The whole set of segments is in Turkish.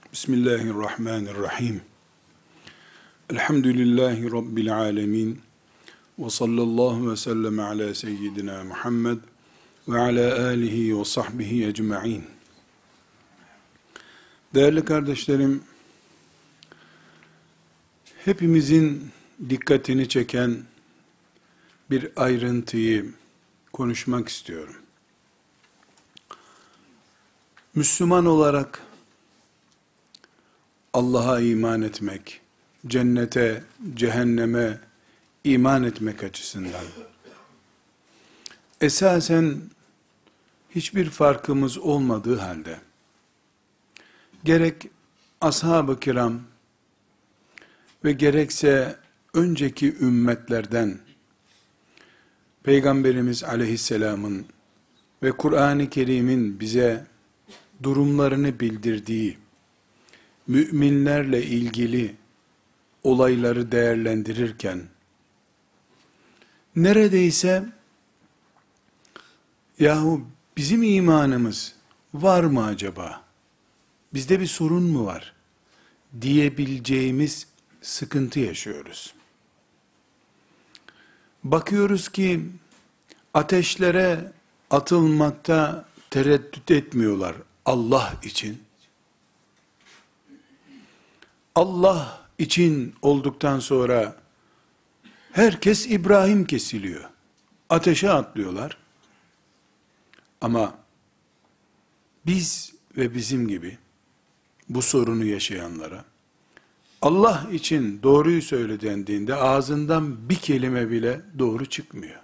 Bismillahirrahmanirrahim. Elhamdülillahi Rabbil alemin. Ve sallallahu ve sellem ala seyyidina Muhammed ve ala alihi ve sahbihi ecma'in. Değerli kardeşlerim, hepimizin dikkatini çeken bir ayrıntıyı konuşmak istiyorum. Müslüman olarak Allah'a iman etmek, cennete, cehenneme iman etmek açısından esasen hiçbir farkımız olmadığı halde gerek ashab-ı kiram ve gerekse önceki ümmetlerden Peygamberimiz aleyhisselamın ve Kur'an-ı Kerim'in bize durumlarını bildirdiği müminlerle ilgili olayları değerlendirirken neredeyse yahu bizim imanımız var mı acaba? Bizde bir sorun mu var? Diyebileceğimiz sıkıntı yaşıyoruz. Bakıyoruz ki ateşlere atılmakta tereddüt etmiyorlar Allah için. Allah için olduktan sonra herkes İbrahim kesiliyor. Ateşe atlıyorlar. Ama biz ve bizim gibi bu sorunu yaşayanlara Allah için doğruyu söyle dendiğinde ağzından bir kelime bile doğru çıkmıyor.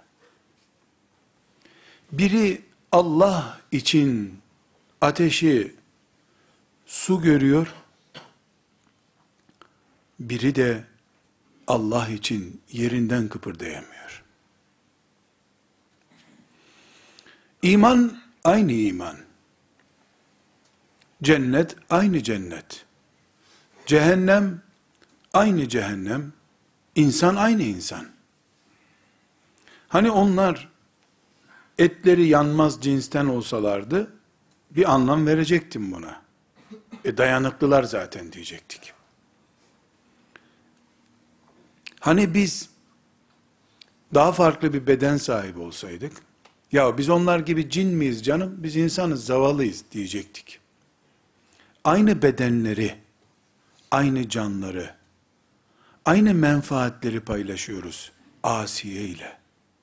Biri Allah için ateşi su görüyor, biri de Allah için yerinden kıpırdayamıyor. İman aynı iman. Cennet aynı cennet. Cehennem aynı cehennem. İnsan aynı insan. Hani onlar etleri yanmaz cinsten olsalardı bir anlam verecektim buna. Dayanıklılar zaten diyecektik. Hani biz daha farklı bir beden sahibi olsaydık, ya biz onlar gibi cin miyiz canım, biz insanız, zavallıyız diyecektik. Aynı bedenleri, aynı canları, aynı menfaatleri paylaşıyoruz Asiye ile.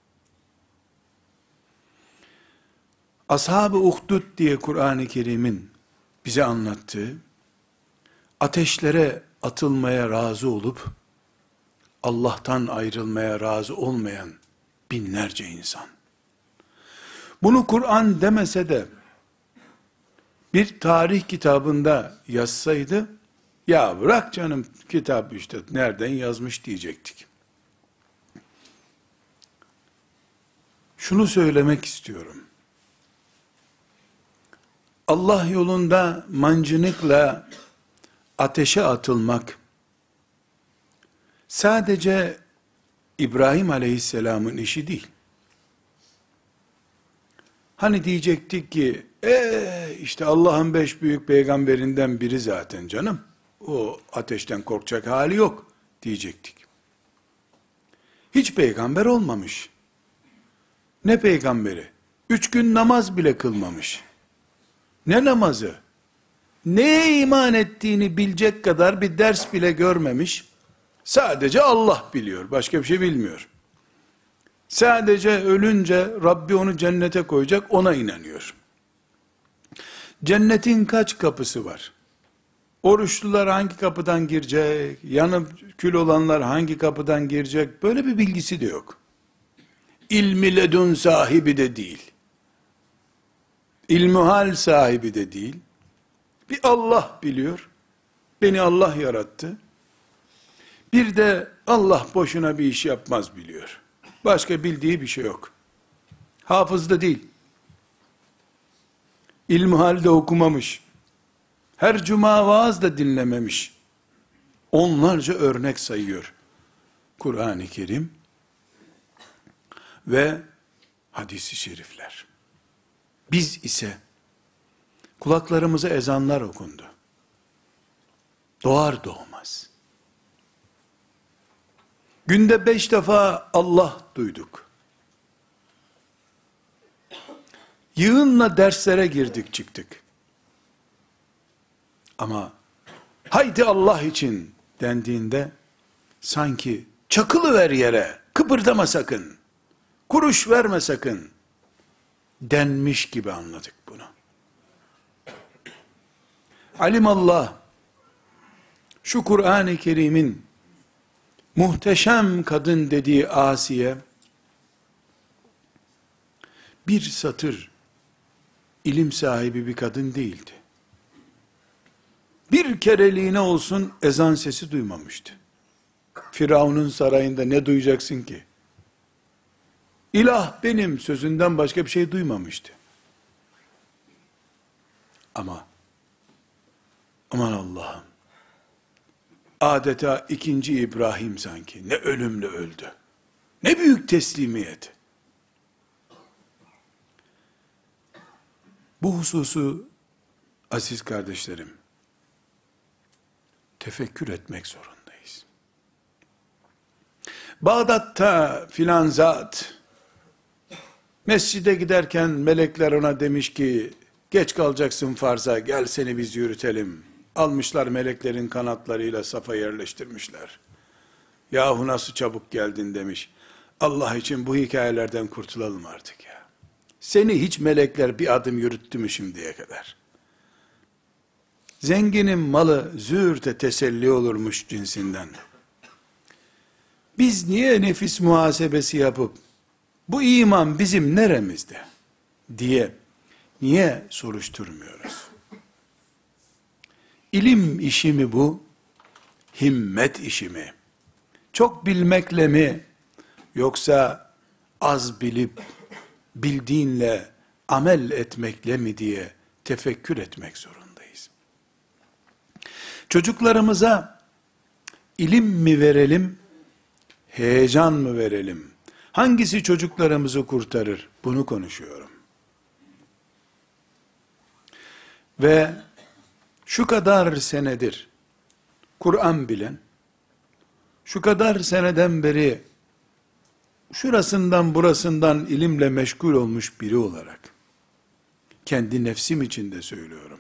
Ashab-ı Uhdud diye Kur'an-ı Kerim'in bize anlattığı, ateşlere atılmaya razı olup, Allah'tan ayrılmaya razı olmayan binlerce insan. Bunu Kur'an demese de, bir tarih kitabında yazsaydı, ya bırak canım kitap işte nereden yazmış diyecektik. Şunu söylemek istiyorum. Allah yolunda mancınıkla ateşe atılmak, sadece İbrahim Aleyhisselam'ın işi değil. Hani diyecektik ki, işte Allah'ın 5 büyük peygamberinden biri zaten canım. O ateşten korkacak hali yok diyecektik. Hiç peygamber olmamış. Ne peygamberi? 3 gün namaz bile kılmamış. Ne namazı? Neye iman ettiğini bilecek kadar bir ders bile görmemiş. Sadece Allah biliyor. Başka bir şey bilmiyor. Sadece ölünce Rabbi onu cennete koyacak, ona inanıyor. Cennetin kaç kapısı var? Oruçlular hangi kapıdan girecek? Yanıp kül olanlar hangi kapıdan girecek? Böyle bir bilgisi de yok. İlmi ledun sahibi de değil. İlmuhal sahibi de değil. Bir Allah biliyor. Beni Allah yarattı. Bir de Allah boşuna bir iş yapmaz biliyor. Başka bildiği bir şey yok. Hafız da değil. İlmihalde okumamış. Her cuma vaaz da dinlememiş. Onlarca örnek sayıyor Kur'an-ı Kerim ve hadis-i şerifler. Biz ise kulaklarımıza ezanlar okundu. Doğar doğmaz. Günde 5 defa Allah duyduk. Yığınla derslere girdik çıktık. Ama haydi Allah için dendiğinde sanki çakılıver yere, kıpırdama sakın, kuruş verme sakın denmiş gibi anladık bunu. Alimallah, şu Kur'an-ı Kerim'in muhteşem kadın dediği Asiye, bir satır ilim sahibi bir kadın değildi. Bir kereliğine olsun ezan sesi duymamıştı. Firavun'un sarayında ne duyacaksın ki? İlah benim sözünden başka bir şey duymamıştı. Ama aman Allah'ım, adeta ikinci İbrahim sanki, ne ölümle öldü. Ne büyük teslimiyet. Bu hususu aziz kardeşlerim, tefekkür etmek zorundayız. Bağdat'ta filan zat, mescide giderken melekler ona demiş ki, geç kalacaksın farza, gel seni biz yürütelim. Almışlar meleklerin kanatlarıyla safa yerleştirmişler. Yahu nasıl çabuk geldin demiş. Allah için bu hikayelerden kurtulalım artık ya. Seni hiç melekler bir adım yürüttü mü şimdiye kadar? Zenginin malı züğürte teselli olurmuş cinsinden. Biz niye nefis muhasebesi yapıp, bu iman bizim neremizde diye niye soruşturmuyoruz? İlim işi mi bu? Himmet işi mi? Çok bilmekle mi? Yoksa az bilip bildiğinle amel etmekle mi diye tefekkür etmek zorundayız. Çocuklarımıza ilim mi verelim, heyecan mı verelim? Hangisi çocuklarımızı kurtarır? Bunu konuşuyorum. Ve şu kadar senedir Kur'an bilen, şu kadar seneden beri şurasından burasından ilimle meşgul olmuş biri olarak, kendi nefsim için de söylüyorum.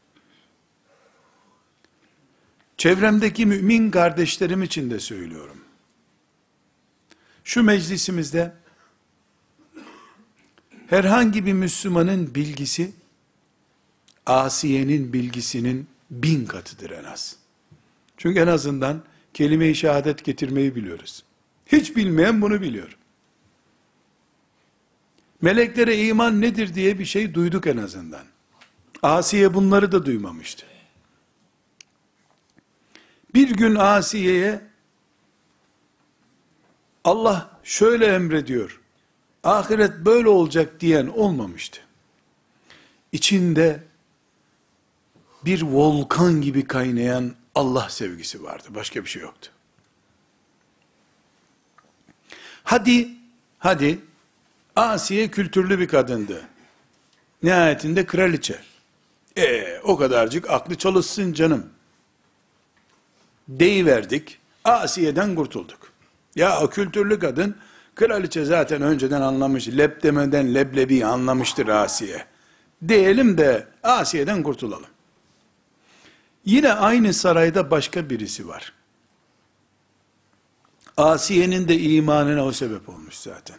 Çevremdeki mümin kardeşlerim için de söylüyorum. Şu meclisimizde herhangi bir Müslümanın bilgisi, Asiye'nin bilgisinin 1000 katıdır en az. Çünkü en azından kelime-i şehadet getirmeyi biliyoruz. Hiç bilmeyen bunu biliyor. Meleklere iman nedir diye bir şey duyduk en azından. Asiye bunları da duymamıştı. Bir gün Asiye'ye Allah şöyle emrediyor, ahiret böyle olacak diyen olmamıştı. İçinde bir volkan gibi kaynayan Allah sevgisi vardı. Başka bir şey yoktu. Hadi, Asiye kültürlü bir kadındı. Nihayetinde kraliçe. O kadarcık aklı çalışsın canım. Deyiverdik, Asiye'den kurtulduk. Ya o kültürlü kadın, kraliçe zaten önceden anlamış, leb demeden leblebi anlamıştır Asiye. Diyelim de Asiye'den kurtulalım. Yine aynı sarayda başka birisi var. Asiye'nin de imanına o sebep olmuş zaten.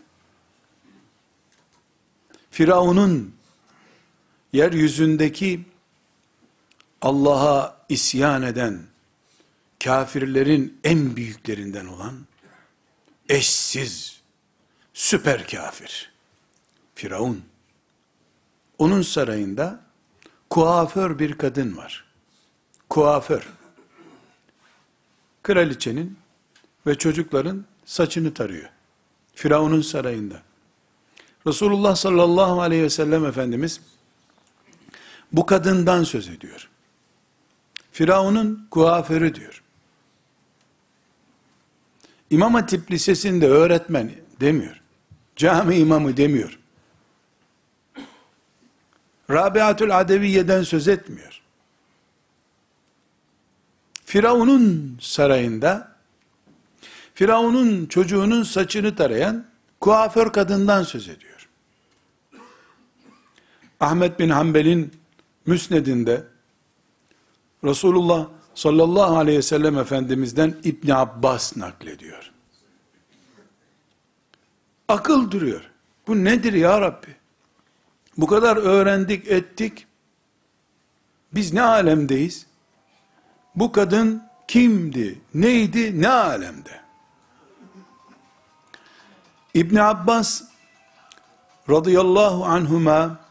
Firavun'un yeryüzündeki Allah'a isyan eden kafirlerin en büyüklerinden olan eşsiz süper kafir Firavun. Onun sarayında kuaför bir kadın var. Kuaför. Kraliçenin ve çocukların saçını tarıyor. Firavun'un sarayında. Resulullah sallallahu aleyhi ve sellem Efendimiz bu kadından söz ediyor. Firavun'un kuaförü diyor. İmam Hatip Lisesi'nde öğretmen demiyor. Cami imamı demiyor. Rabiatül Adeviye'den söz etmiyor. Firavun'un sarayında, Firavun'un çocuğunun saçını tarayan kuaför kadından söz ediyor. Ahmet bin Hanbel'in Müsned'inde Resulullah sallallahu aleyhi ve sellem Efendimiz'den İbn Abbas naklediyor. Akıl duruyor. Bu nedir ya Rabbi? Bu kadar öğrendik ettik. Biz ne alemdeyiz? Bu kadın kimdi? Neydi? Ne alemde? İbn Abbas radıyallahu anhuma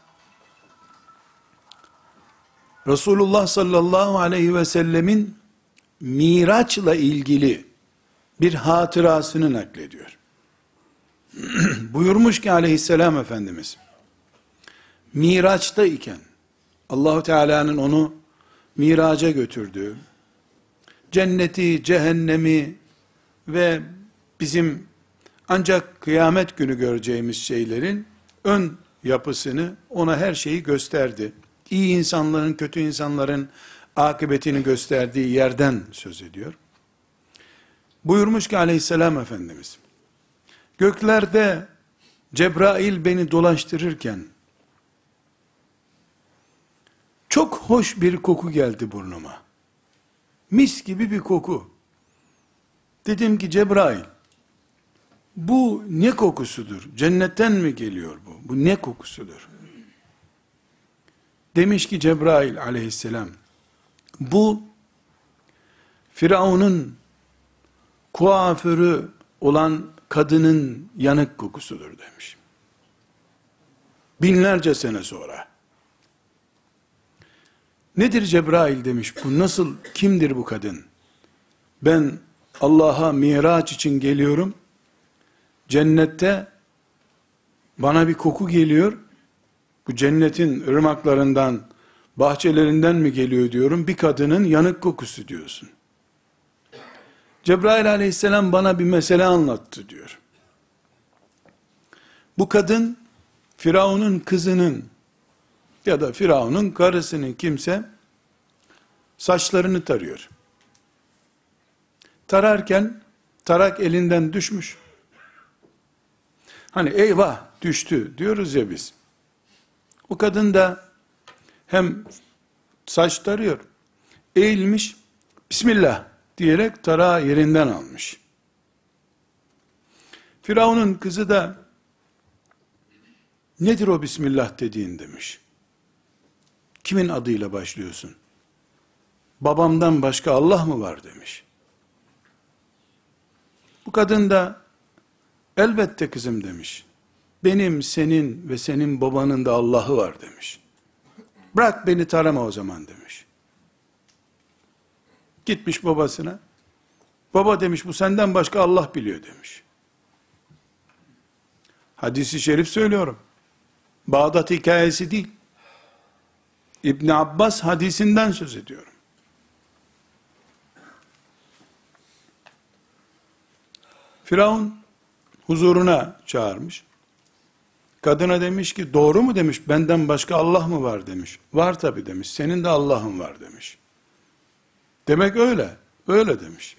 Resulullah sallallahu aleyhi ve sellemin Miraç'la ilgili bir hatırasını naklediyor. Buyurmuş ki aleyhisselam Efendimiz, Miraç'ta iken, Allahu Teala'nın onu miraca götürdüğü, cenneti, cehennemi ve bizim ancak kıyamet günü göreceğimiz şeylerin ön yapısını, ona her şeyi gösterdi. İyi insanların, kötü insanların akıbetini gösterdiği yerden söz ediyor. Buyurmuş ki aleyhisselam Efendimiz, göklerde Cebrail beni dolaştırırken, çok hoş bir koku geldi burnuma. Mis gibi bir koku. Dedim ki Cebrail, bu ne kokusudur? Cennetten mi geliyor bu? Bu ne kokusudur? Demiş ki Cebrail aleyhisselam, bu Firavun'un kuaförü olan kadının yanık kokusudur demiş. Binlerce sene sonra. Nedir Cebrail demiş, bu nasıl, kimdir bu kadın? Ben Allah'a Miraç için geliyorum, cennette bana bir koku geliyor, bu cennetin ırmaklarından, bahçelerinden mi geliyor diyorum, bir kadının yanık kokusu diyorsun. Cebrail aleyhisselam bana bir mesele anlattı diyor. Bu kadın, Firavun'un kızının, ya da Firavun'un karısının kimse, saçlarını tarıyor. Tararken, tarak elinden düşmüş. Hani eyvah düştü diyoruz ya biz. O kadın da hem saç tarıyor, eğilmiş, Bismillah diyerek tarağı yerinden almış. Firavun'un kızı da, nedir o Bismillah dediğin demiş. Kimin adıyla başlıyorsun? Babamdan başka Allah mı var demiş. Bu kadın da, elbette kızım demiş. Benim, senin ve senin babanın da Allah'ı var demiş. Bırak beni tarama o zaman demiş. Gitmiş babasına. Baba demiş, bu senden başka Allah biliyor demiş. Hadis-i şerif söylüyorum. Bağdat hikayesi değil. İbn Abbas hadisinden söz ediyorum. Firavun huzuruna çağırmış. Kadına demiş ki, doğru mu demiş, benden başka Allah mı var demiş. Var tabi demiş, senin de Allah'ın var demiş. Demek öyle, öyle demiş.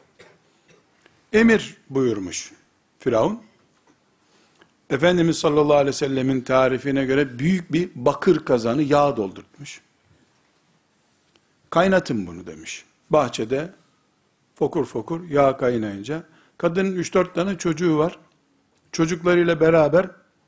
Emir buyurmuş Firavun. Efendimiz sallallahu aleyhi ve sellemin tarifine göre büyük bir bakır kazanı yağ doldurtmuş. Kaynatın bunu demiş. Bahçede fokur fokur yağ kaynayınca, kadının 3-4 tane çocuğu var. Çocuklarıyla beraber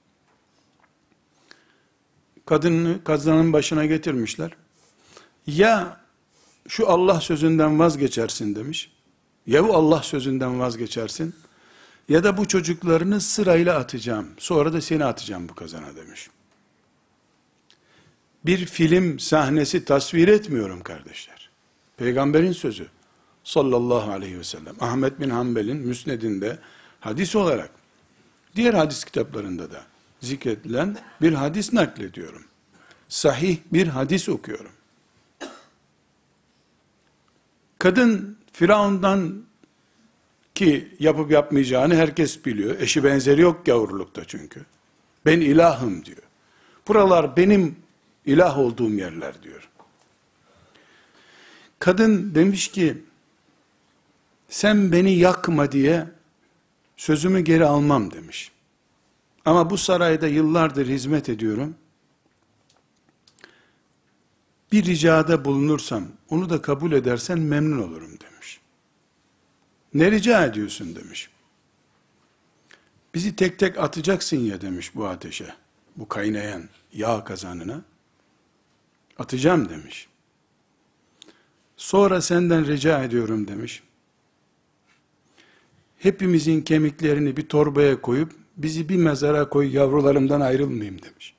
kadını kazanın başına getirmişler. Ya şu Allah sözünden vazgeçersin demiş. Ya bu Allah sözünden vazgeçersin, ya da bu çocuklarını sırayla atacağım. Sonra da seni atacağım bu kazana demiş. Bir film sahnesi tasvir etmiyorum kardeşler. Peygamberin sözü sallallahu aleyhi ve sellem. Ahmet bin Hanbel'in Müsned'inde hadis olarak, diğer hadis kitaplarında da zikredilen bir hadis naklediyorum. Sahih bir hadis okuyorum. Kadın Firavun'dan, ki yapıp yapmayacağını herkes biliyor. Eşi benzeri yok yavrulukta çünkü. Ben ilahım diyor. Buralar benim ilah olduğum yerler diyor. Kadın demiş ki, sen beni yakma diye sözümü geri almam demiş. Ama bu sarayda yıllardır hizmet ediyorum. Bir ricada bulunursam, onu da kabul edersen memnun olurum demiş. Ne rica ediyorsun demiş. Bizi tek tek atacaksın ya demiş bu ateşe, bu kaynayan yağ kazanına. Atacağım demiş. Sonra senden rica ediyorum demiş. Hepimizin kemiklerini bir torbaya koyup, bizi bir mezara koy, yavrularımdan ayrılmayayım demiş.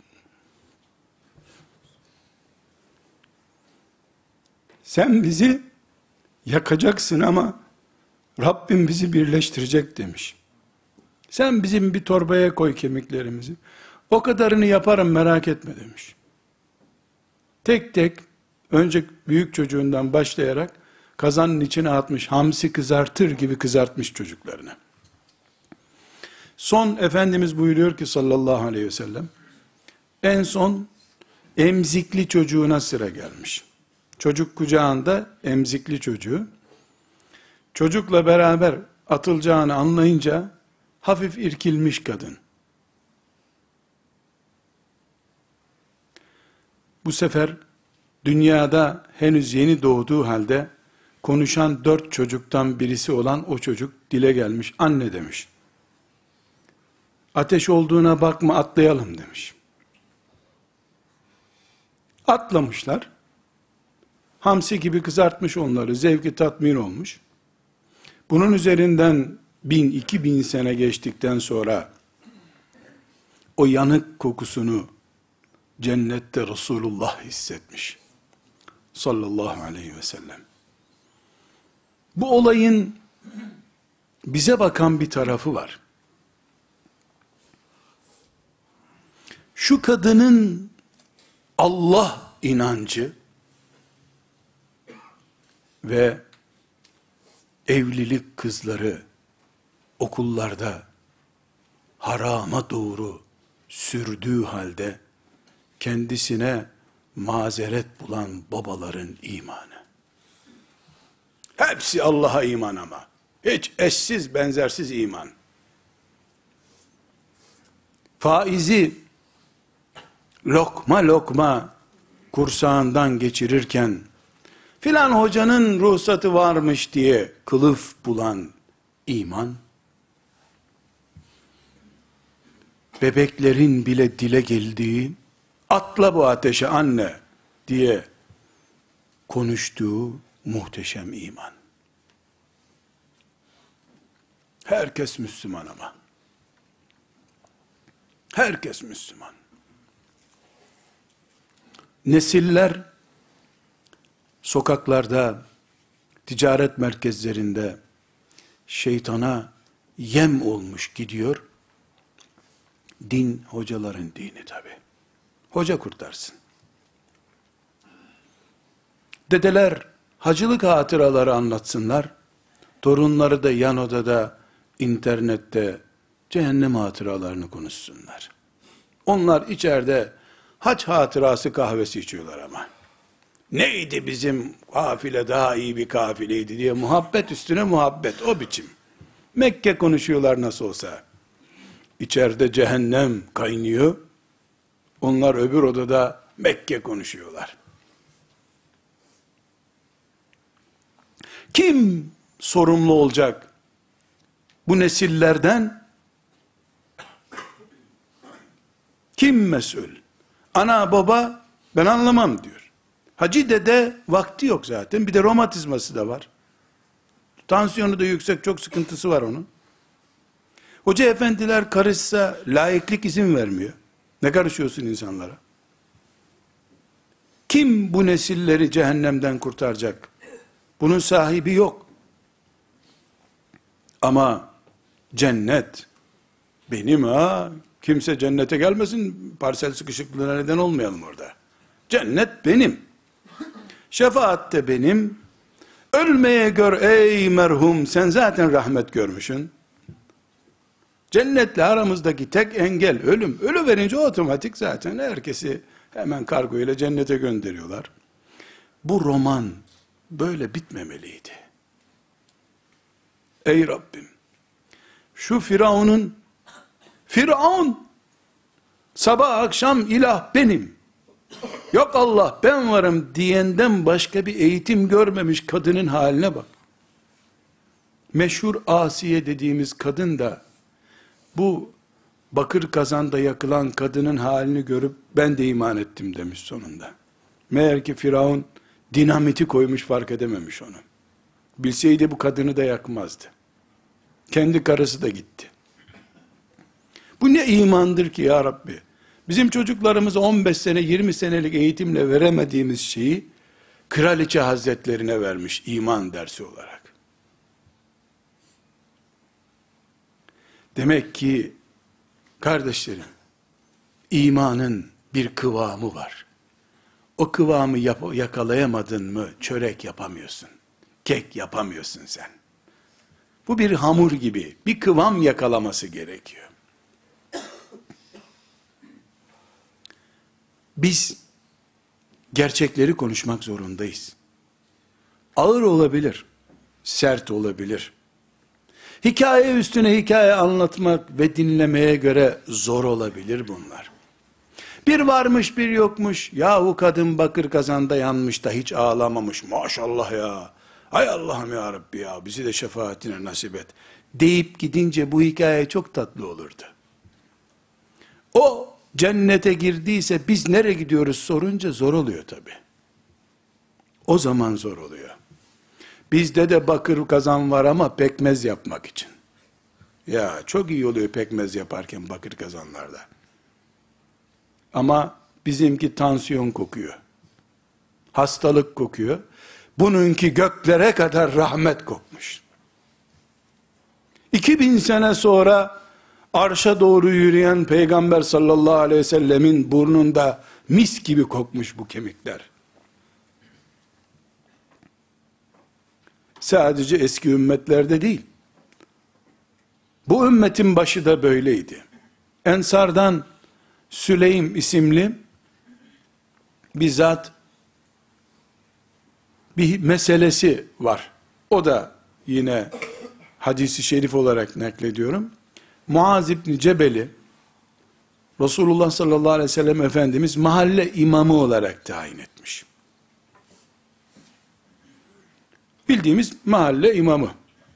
Sen bizi yakacaksın ama Rabbim bizi birleştirecek demiş. Sen bizim bir torbaya koy kemiklerimizi. O kadarını yaparım merak etme demiş. Tek tek önce büyük çocuğundan başlayarak kazanın içine atmış, hamsi kızartır gibi kızartmış çocuklarını. Son Efendimiz buyuruyor ki sallallahu aleyhi ve sellem, en son emzikli çocuğuna sıra gelmiş. Çocuk kucağında emzikli çocuğu. Çocukla beraber atılacağını anlayınca hafif irkilmiş kadın. Bu sefer dünyada henüz yeni doğduğu halde konuşan 4 çocuktan birisi olan o çocuk dile gelmiş. Anne demiş. Ateş olduğuna bakma, atlayalım demiş. Atlamışlar. Hamsi gibi kızartmış onları. Zevki tatmin olmuş. Bunun üzerinden 1000-2000 sene geçtikten sonra o yanık kokusunu cennette Resulullah hissetmiş. Sallallahu aleyhi ve sellem. Bu olayın bize bakan bir tarafı var. Şu kadının Allah inancı ve evlilik kızları okullarda harama doğru sürdüğü halde kendisine mazeret bulan babaların imanı. Hepsi Allah'a iman ama. Hiç eşsiz benzersiz iman. Faizi lokma lokma kursağından geçirirken filan hocanın ruhsatı varmış diye kılıf bulan iman, bebeklerin bile dile geldiği, atla bu ateşe anne diye konuştuğu muhteşem iman. Herkes Müslüman ama. Herkes Müslüman. Nesiller sokaklarda, ticaret merkezlerinde şeytana yem olmuş gidiyor. Din hocaların dini tabi. Hoca kurtarsın. Dedeler hacılık hatıraları anlatsınlar. Torunları da yan odada, internette cehennem hatıralarını konuşsunlar. Onlar içeride hac hatırası kahvesi içiyorlar ama. Neydi bizim kafile, daha iyi bir kafileydi diye muhabbet üstüne muhabbet, o biçim. Mekke konuşuyorlar nasıl olsa. İçeride cehennem kaynıyor. Onlar öbür odada Mekke konuşuyorlar. Kim sorumlu olacak bu nesillerden? Kim mesul? Ana baba ben anlamam diyor. Hacı dede vakti yok zaten. Bir de romatizması da var. Tansiyonu da yüksek, çok sıkıntısı var onun. Hoca efendiler karışsa laiklik izin vermiyor. Ne karışıyorsun insanlara? Kim bu nesilleri cehennemden kurtaracak? Bunun sahibi yok. Ama cennet benim ha. Kimse cennete gelmesin. Parsel sıkışıklığına neden olmayalım orada. Cennet benim. Şefaat de benim. Ölmeye gör ey merhum. Sen zaten rahmet görmüşsün. Cennetle aramızdaki tek engel ölüm. Ölü verince otomatik zaten herkesi hemen kargo ile cennete gönderiyorlar. Bu roman böyle bitmemeliydi. Ey Rabbim, şu Firavun sabah akşam ilah benim, yok Allah ben varım diyenden başka bir eğitim görmemiş kadının haline bak. Meşhur Asiye dediğimiz kadın da bu bakır kazanda yakılan kadının halini görüp ben de iman ettim demiş sonunda. Meğer ki Firavun dinamiti koymuş, fark edememiş onu. Bilseydi bu kadını da yakmazdı. Kendi karısı da gitti. Bu ne imandır ki ya Rabbi? Bizim çocuklarımıza 15 sene 20 senelik eğitimle veremediğimiz şeyi kraliçe hazretlerine vermiş iman dersi olarak. Demek ki kardeşlerim, imanın bir kıvamı var. O kıvamı yakalayamadın mı çörek yapamıyorsun. Kek yapamıyorsun sen. Bu bir hamur gibi bir kıvam yakalaması gerekiyor. Biz gerçekleri konuşmak zorundayız. Ağır olabilir, sert olabilir. Hikaye üstüne hikaye anlatmak ve dinlemeye göre zor olabilir bunlar. Bir varmış bir yokmuş, yahu kadın bakır kazanda yanmış da hiç ağlamamış, maşallah ya, hay Allah'ım ya Rabbi ya, bizi de şefaatine nasip et, deyip gidince bu hikaye çok tatlı olurdu. O cennete girdiyse biz nereye gidiyoruz sorunca zor oluyor tabi. O zaman zor oluyor. Bizde de bakır kazan var ama pekmez yapmak için. Ya çok iyi oluyor pekmez yaparken bakır kazanlarda. Ama bizimki tansiyon kokuyor. Hastalık kokuyor. Bununki göklere kadar rahmet kokmuş. 2000 sene sonra arşa doğru yürüyen Peygamber sallallahu aleyhi ve sellemin burnunda mis gibi kokmuş bu kemikler. Sadece eski ümmetlerde değil. Bu ümmetin başı da böyleydi. Ensardan Süleym isimli bizzat bir meselesi var. O da yine hadisi şerif olarak naklediyorum. Muaz İbni Cebel'i Resulullah sallallahu aleyhi ve sellem Efendimiz mahalle imamı olarak tayin etmiş. Bildiğimiz mahalle imamı.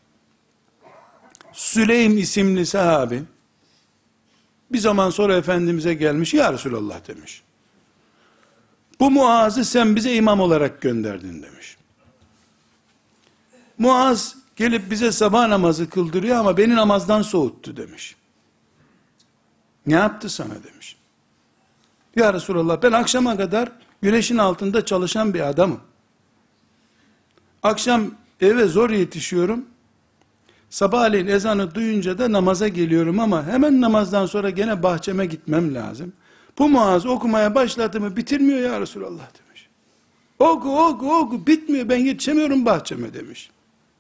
Süleym isimli sahabi bir zaman sonra Efendimiz'e gelmiş, ya Resulallah demiş. Bu Muaz'ı sen bize imam olarak gönderdin demiş. Muaz gelip bize sabah namazı kıldırıyor ama beni namazdan soğuttu demiş. Ne yaptı sana demiş. Ya Resulallah ben akşama kadar güneşin altında çalışan bir adamım. Akşam eve zor yetişiyorum. Sabahleyin ezanı duyunca da namaza geliyorum ama hemen namazdan sonra gene bahçeme gitmem lazım. Bu Muaz okumaya başladı mı bitirmiyor ya Resulallah demiş. Oku bitmiyor, ben yetişemiyorum bahçeme demiş.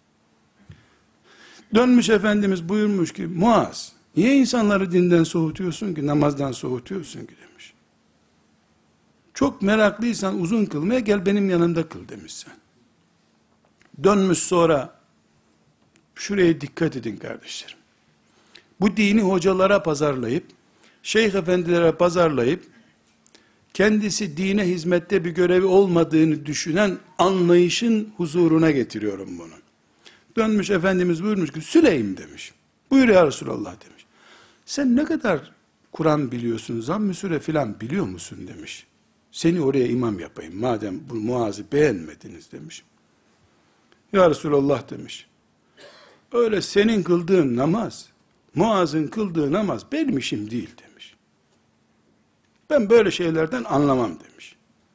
Dönmüş Efendimiz buyurmuş ki Muaz niye insanları dinden soğutuyorsun ki, namazdan soğutuyorsun ki demiş. Çok meraklıysan uzun kılmaya gel benim yanımda kıl demiş sen. Dönmüş sonra, şuraya dikkat edin kardeşlerim. Bu dini hocalara pazarlayıp, şeyh efendilere pazarlayıp, kendisi dine hizmette bir görevi olmadığını düşünen anlayışın huzuruna getiriyorum bunu. Dönmüş Efendimiz buyurmuş ki, Süleym demiş. Buyur ya Resulallah demiş. Sen ne kadar Kur'an biliyorsun, zamm-ı süre filan biliyor musun demiş. Seni oraya imam yapayım, madem bu Muaz'ı beğenmediniz demiş. Ya Resulallah demiş. Öyle senin kıldığın namaz, Muaz'ın kıldığı namaz benim işim değil demiş. Ben böyle şeylerden anlamam demiş.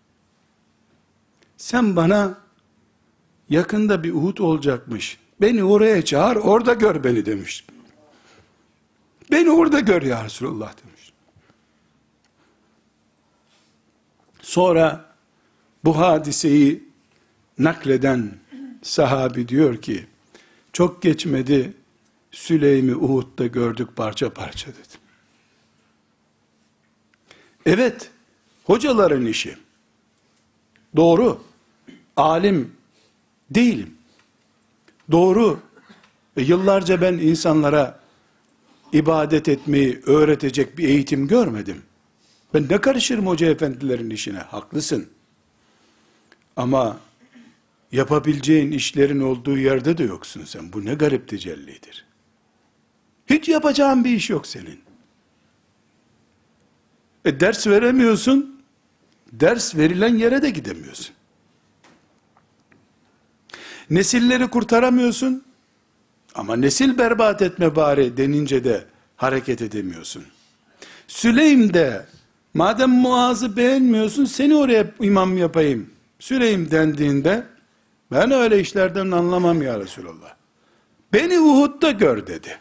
Sen bana yakında bir Uhud olacakmış. Beni oraya çağır, orada gör beni demiş. Beni orada gör ya Resulallah demiş. Sonra bu hadiseyi nakleden sahabi diyor ki, çok geçmedi, Süleym'i Uhud'da gördük parça parça dedi. Evet, hocaların işi. Doğru. Alim Değilim. Doğru. Yıllarca ben insanlara ibadet etmeyi öğretecek bir eğitim görmedim. Ben ne karışırım hoca efendilerin işine? Haklısın. Ama yapabileceğin işlerin olduğu yerde de yoksun sen. Bu ne garip tecellidir. Hiç yapacağın bir iş yok senin. Ders veremiyorsun. Ders verilen yere de gidemiyorsun. Nesilleri kurtaramıyorsun. Ama nesil berbat etme bari denince de hareket edemiyorsun. Süleym de madem Muaz'ı beğenmiyorsun seni oraya imam yapayım. Süleym dendiğinde ben öyle işlerden anlamam ya Resulallah. Beni Uhud'da gör dedi.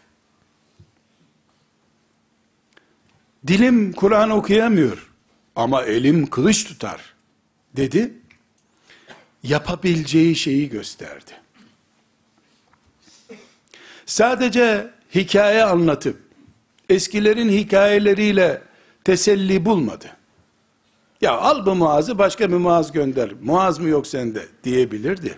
Dilim Kur'an okuyamıyor ama elim kılıç tutar dedi. Yapabileceği şeyi gösterdi. Sadece hikaye anlatıp eskilerin hikayeleriyle teselli bulmadı. Ya al bu Muaz'ı başka bir Muaz gönder. Muaz mı yok sende diyebilirdi.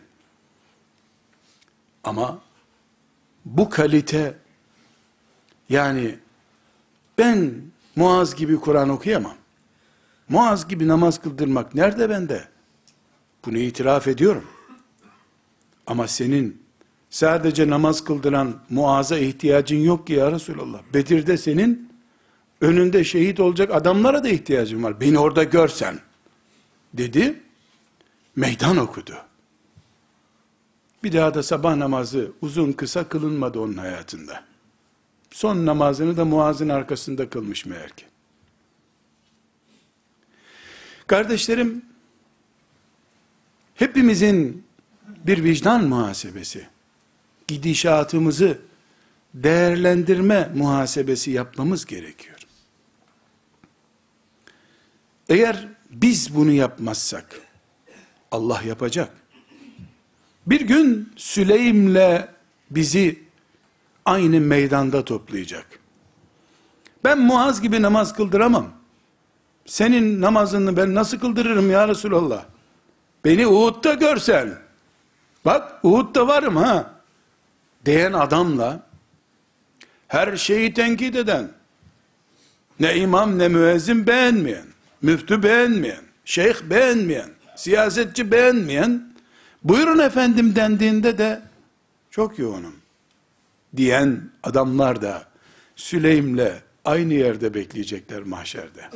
Ama bu kalite, yani ben Muaz gibi Kur'an okuyamam. Muaz gibi namaz kıldırmak nerede bende? Bunu itiraf ediyorum. Ama senin sadece namaz kıldıran Muaz'a ihtiyacın yok ki ya Resulallah. Bedir'de senin önünde şehit olacak adamlara da ihtiyacın var. Beni orada görsen dedi. Meydan okudu. Bir daha da sabah namazı uzun kısa kılınmadı onun hayatında. Son namazını da Muaz'ın arkasında kılmış meğer ki. Kardeşlerim, hepimizin bir vicdan muhasebesi, gidişatımızı değerlendirme muhasebesi yapmamız gerekiyor. Eğer biz bunu yapmazsak, Allah yapacak. Bir gün Süleym'le bizi aynı meydanda toplayacak. Ben Muaz gibi namaz kıldıramam. Senin namazını ben nasıl kıldırırım ya Resulallah? Beni Uhud'da görsen, bak Uhud'da varım ha, diyen adamla, her şeyi tenkit eden, ne imam ne müezzin beğenmeyen, müftü beğenmeyen, şeyh beğenmeyen, siyasetçi beğenmeyen, buyurun efendim dendiğinde de, çok yoğunum diyen adamlar da, Süleym'le aynı yerde bekleyecekler mahşerde.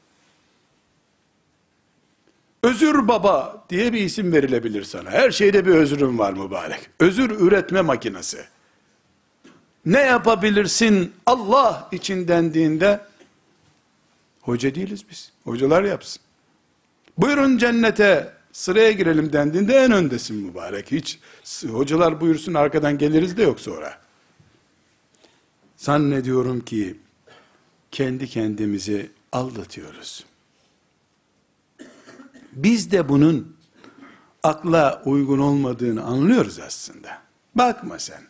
Özür baba diye bir isim verilebilir sana. Her şeyde bir özrün var mübarek. Özür üretme makinesi. Ne yapabilirsin Allah için dendiğinde, hoca değiliz biz. Hocalar yapsın. Buyurun cennete sıraya girelim dendiğinde en öndesin mübarek. Hiç hocalar buyursun arkadan geliriz de yok sonra. Zannediyorum ki kendi kendimizi aldatıyoruz. Biz de bunun akla uygun olmadığını anlıyoruz aslında. Bakma sen.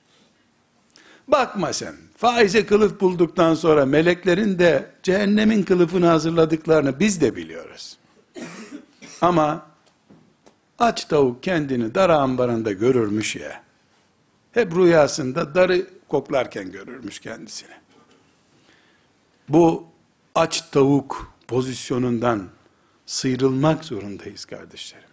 Bakma sen. Faize kılıf bulduktan sonra meleklerin de cehennemin kılıfını hazırladıklarını biz de biliyoruz. Ama aç tavuk kendini dar ambarında görürmüş ya. Hep rüyasında darı koklarken görürmüş kendisini. Bu aç tavuk pozisyonundan sıyrılmak zorundayız kardeşlerim.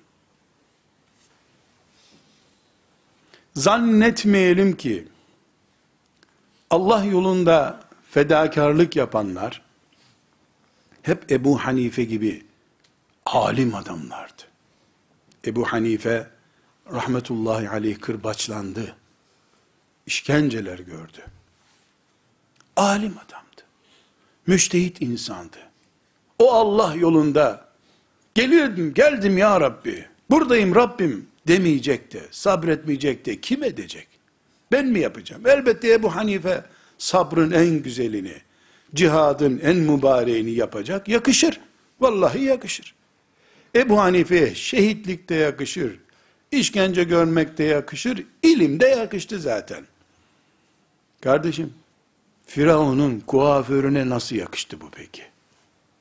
Zannetmeyelim ki Allah yolunda fedakarlık yapanlar hep Ebu Hanife gibi alim adamlardı. Ebu Hanife rahmetullahi aleyh kırbaçlandı. İşkenceler gördü. Alim adamdı. Müştehit insandı. O Allah yolunda geldim ya Rabbi, buradayım Rabbim demeyecek de, sabretmeyecek de kim edecek? Ben mi yapacağım? Elbette Ebu Hanife sabrın en güzelini, cihadın en mübareğini yapacak. Yakışır. Vallahi yakışır. Ebu Hanife'ye şehitlik de yakışır. İşkence görmek de yakışır. İlim de yakıştı zaten. Kardeşim, Firavun'un kuaförüne nasıl yakıştı bu peki?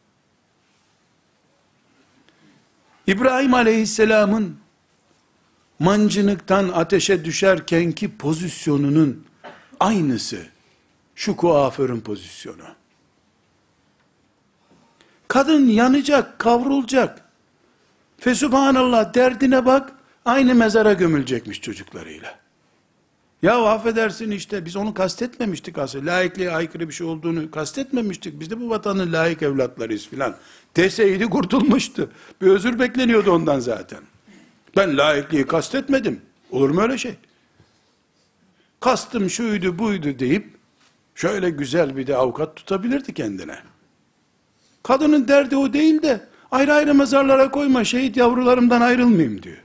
İbrahim Aleyhisselam'ın mancınıktan ateşe düşerkenki pozisyonunun aynısı. Şu kuaförün pozisyonu. Kadın yanacak, kavrulacak. Fesubhanallah, derdine bak, aynı mezara gömülecekmiş çocuklarıyla. Ya affedersin, işte biz onu kastetmemiştik aslında. Laikliğe aykırı bir şey olduğunu kastetmemiştik. Biz de bu vatanın layık evlatlarıyız filan. Deseydi kurtulmuştu. Bir özür bekleniyordu ondan zaten. Ben laikliği kastetmedim. Olur mu öyle şey? Kastım şuydu buydu deyip şöyle güzel bir de avukat tutabilirdi kendine. Kadının derdi o değil de ayrı ayrı mezarlara koyma, şehit yavrularımdan ayrılmayayım diyor.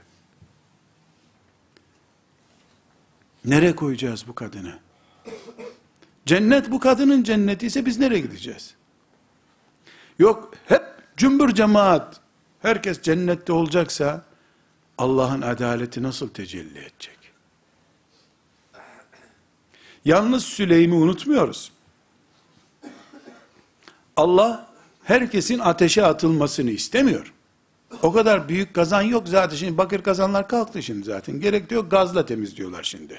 Nereye koyacağız bu kadını? Cennet bu kadının cenneti ise biz nereye gideceğiz? Yok, hep cümbür cemaat, herkes cennette olacaksa Allah'ın adaleti nasıl tecelli edecek? Yalnız Süleym'i unutmuyoruz. Allah herkesin ateşe atılmasını istemiyor. O kadar büyük kazan yok zaten. Şimdi bakır kazanlar kalktı şimdi zaten. Gerek de yok, gazla temizliyorlar şimdi.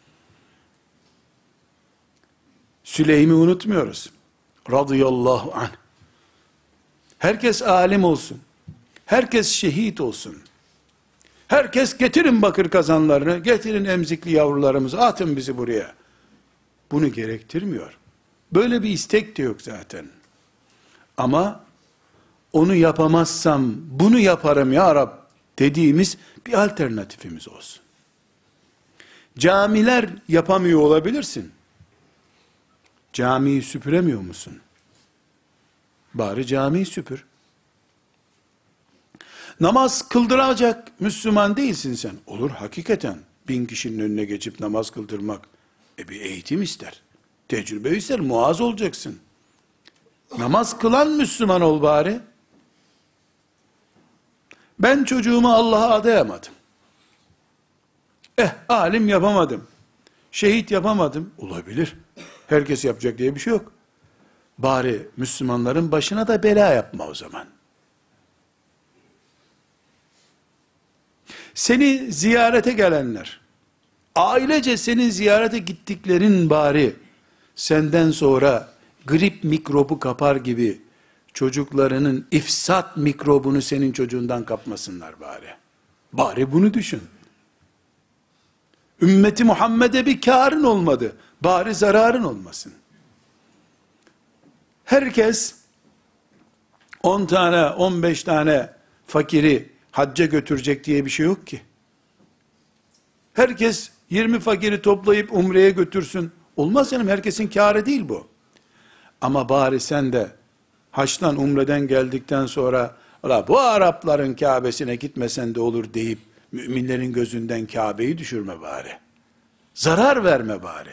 Süleym'i unutmuyoruz. Radıyallahu anh. Herkes alim olsun. Herkes şehit olsun. Herkes getirin bakır kazanlarını, getirin emzikli yavrularımızı, atın bizi buraya. Bunu gerektirmiyor. Böyle bir istek de yok zaten. Ama onu yapamazsam bunu yaparım ya Rab dediğimiz bir alternatifimiz olsun. Camiler yapamıyor olabilirsin. Camiyi süpüremiyor musun? Bari camiyi süpür. Namaz kıldıracak Müslüman değilsin sen. Olur hakikaten. 1000 kişinin önüne geçip namaz kıldırmak bir eğitim ister. Tecrübe ister. Muaz olacaksın. Namaz kılan Müslüman ol bari. Ben çocuğumu Allah'a adayamadım. Alim yapamadım. Şehit yapamadım. Olabilir. Herkes yapacak diye bir şey yok. Bari Müslümanların başına da bela yapma o zaman. Seni ziyarete gelenler, ailece senin ziyarete gittiklerin bari, senden sonra grip mikrobu kapar gibi, çocuklarının ifsat mikrobunu senin çocuğundan kapmasınlar bari. Bari bunu düşün. Ümmeti Muhammed'e bir kârın olmadı, bari zararın olmasın. Herkes 10 tane, 15 tane fakiri hacca götürecek diye bir şey yok ki. Herkes 20 fakiri toplayıp umreye götürsün. Olmaz canım, herkesin kârı değil bu. Ama bari sen de haçtan umreden geldikten sonra bu Arapların Kabe'sine gitmesen de olur deyip müminlerin gözünden Kabe'yi düşürme bari. Zarar verme bari.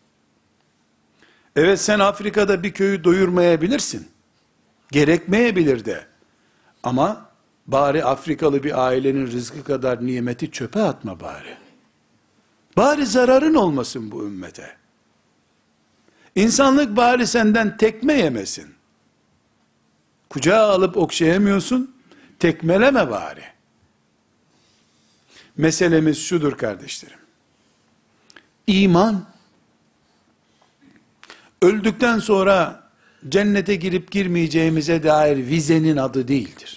Evet, sen Afrika'da bir köyü doyurmayabilirsin. Gerekmeyebilir de. Ama bari Afrikalı bir ailenin rızkı kadar nimeti çöpe atma bari. Bari zararın olmasın bu ümmete. İnsanlık bari senden tekme yemesin. Kucağa alıp okşayamıyorsun, tekmeleme bari. Meselemiz şudur kardeşlerim. İman, öldükten sonra cennete girip girmeyeceğimize dair vizenin adı değildir.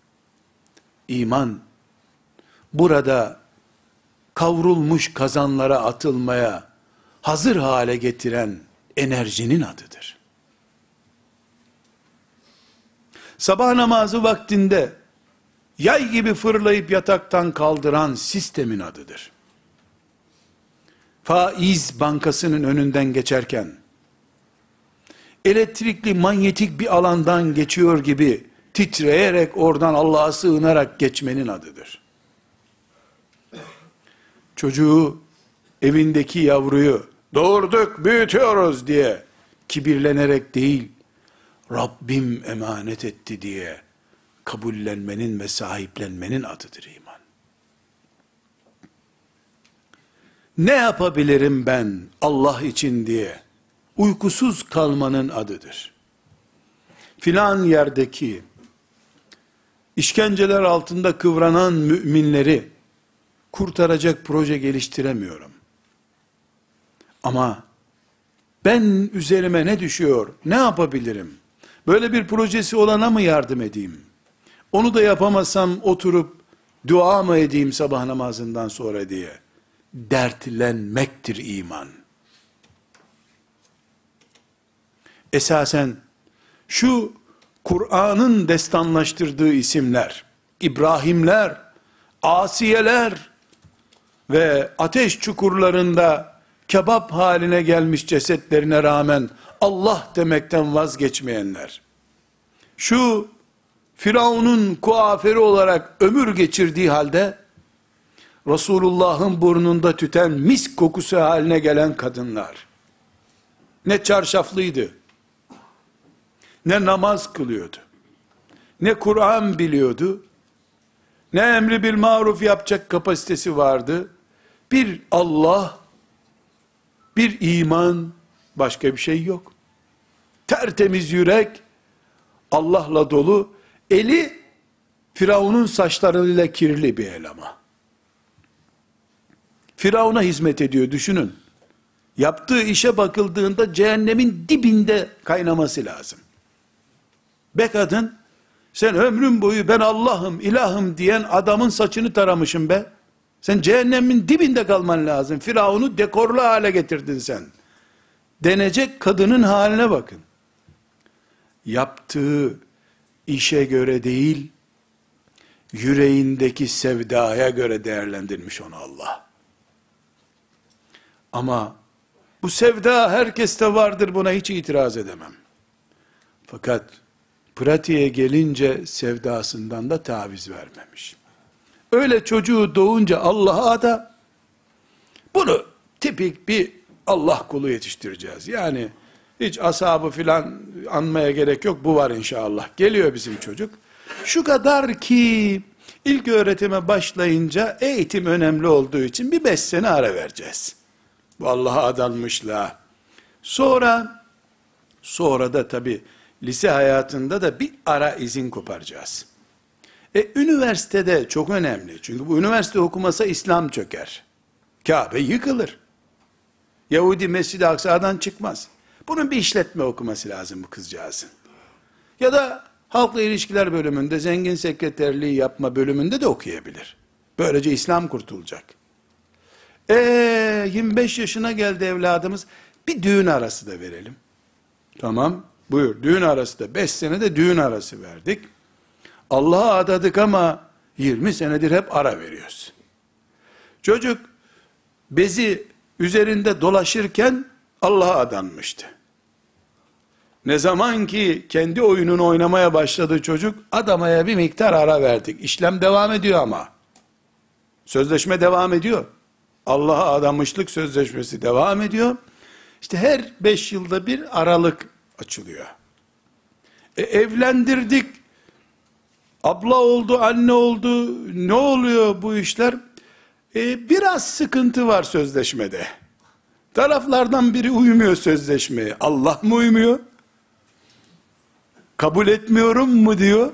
İman, burada kavrulmuş kazanlara atılmaya hazır hale getiren enerjinin adıdır. Sabah namazı vaktinde yay gibi fırlayıp yataktan kaldıran sistemin adıdır. Faiz bankasının önünden geçerken, elektrikli manyetik bir alandan geçiyor gibi titreyerek oradan Allah'a sığınarak geçmenin adıdır. Çocuğu, evindeki yavruyu doğurduk, büyütüyoruz diye kibirlenerek değil, Rabbim emanet etti diye kabullenmenin ve sahiplenmenin adıdır iman. Ne yapabilirim ben Allah için diye uykusuz kalmanın adıdır. Filan yerdeki işkenceler altında kıvranan müminleri kurtaracak proje geliştiremiyorum. Ama ben üzerime ne düşüyor, ne yapabilirim? Böyle bir projesi olana mı yardım edeyim? Onu da yapamazsam oturup dua mı edeyim sabah namazından sonra diye dertlenmektir iman. Esasen şu Kur'an'ın destanlaştırdığı isimler, İbrahimler, Asiyeler ve ateş çukurlarında kebap haline gelmiş cesetlerine rağmen Allah demekten vazgeçmeyenler, şu Firavun'un kuaförü olarak ömür geçirdiği halde Resulullah'ın burnunda tüten misk kokusu haline gelen kadınlar, ne çarşaflıydı, ne namaz kılıyordu, ne Kur'an biliyordu, ne emri bil maruf yapacak kapasitesi vardı. Bir Allah, bir iman, başka bir şey yok. Tertemiz yürek, Allah'la dolu, eli Firavun'un saçlarıyla kirli bir el ama. Firavun'a hizmet ediyor, düşünün. Yaptığı işe bakıldığında cehennemin dibinde kaynaması lazım. Be kadın, sen ömrün boyu ben Allah'ım, ilahım diyen adamın saçını taramışım be. Sen cehennemin dibinde kalman lazım. Firavun'u dekorlu hale getirdin sen. Denecek kadının haline bakın. Yaptığı işe göre değil, yüreğindeki sevdaya göre değerlendirmiş onu Allah. Ama bu sevda herkeste vardır, buna hiç itiraz edemem. Fakat pratiğe gelince sevdasından da taviz vermemiş. Öyle çocuğu doğunca Allah'a da bunu tipik bir Allah kulu yetiştireceğiz. Yani hiç ashabı filan anmaya gerek yok, bu var inşallah. Geliyor bizim çocuk. Şu kadar ki ilk öğretime başlayınca eğitim önemli olduğu için bir 5 sene ara vereceğiz. Bu Allah'a adanmışla. Sonra da tabi lise hayatında da bir ara izin koparacağız. Üniversitede çok önemli. Çünkü bu üniversite okumasa İslam çöker. Kabe yıkılır. Yahudi Mescid-i Aksa'dan çıkmaz. Bunun bir işletme okuması lazım bu kızcağızın. Ya da halkla ilişkiler bölümünde, zengin sekreterliği yapma bölümünde de okuyabilir. Böylece İslam kurtulacak. 25 yaşına geldi evladımız. Bir düğün arası da verelim. Tamam, buyur. Düğün arası da 5 senede düğün arası verdik. Allah'a adadık ama 20 senedir hep ara veriyoruz. Çocuk bezi üzerinde dolaşırken Allah'a adanmıştı. Ne zaman ki kendi oyununu oynamaya başladı çocuk, adamaya bir miktar ara verdik. İşlem devam ediyor ama. Sözleşme devam ediyor. Allah'a adamışlık sözleşmesi devam ediyor. İşte her 5 yılda bir aralık açılıyor. Evlendirdik. Abla oldu, anne oldu. Ne oluyor bu işler? Biraz sıkıntı var sözleşmede. Taraflardan biri uymuyor sözleşmeye. Allah mı uymuyor? Kabul etmiyorum mu diyor?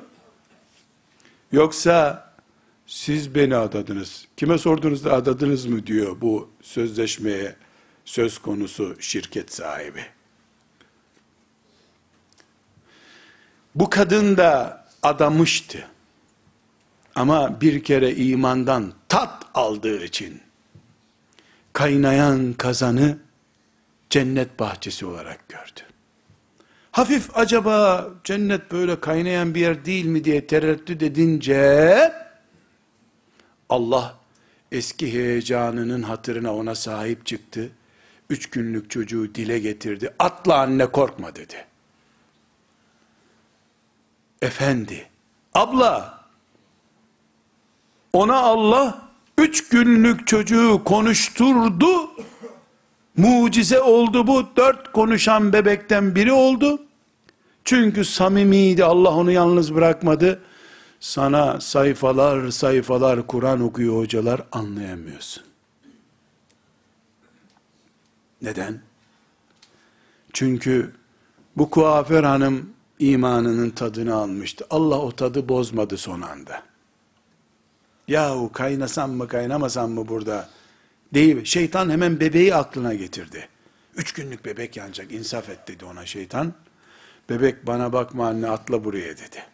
Yoksa siz beni adadınız. Kime sordunuz da adadınız mı diyor bu sözleşmeye söz konusu şirket sahibi. Bu kadın da adamıştı. Ama bir kere imandan tat aldığı için kaynayan kazanı cennet bahçesi olarak gördü. Hafif acaba cennet böyle kaynayan bir yer değil mi diye tereddüt edince Allah eski heyecanının hatırına ona sahip çıktı. 3 günlük çocuğu dile getirdi. Atla anne, korkma dedi. Efendi, abla, ona Allah 3 günlük çocuğu konuşturdu. Mucize oldu bu. 4 konuşan bebekten biri oldu. Çünkü samimiydi. Allah onu yalnız bırakmadı. Sana sayfalar sayfalar Kur'an okuyor hocalar, anlayamıyorsun. Neden? Çünkü bu kuaför hanım imanının tadını almıştı. Allah o tadı bozmadı son anda. Yahu kaynasam mı kaynamasam mı burada? Değil. Şeytan hemen bebeği aklına getirdi. 3 günlük bebek yanacak, insaf et dedi ona şeytan. Bebek bana bakma anne, atla buraya dedi.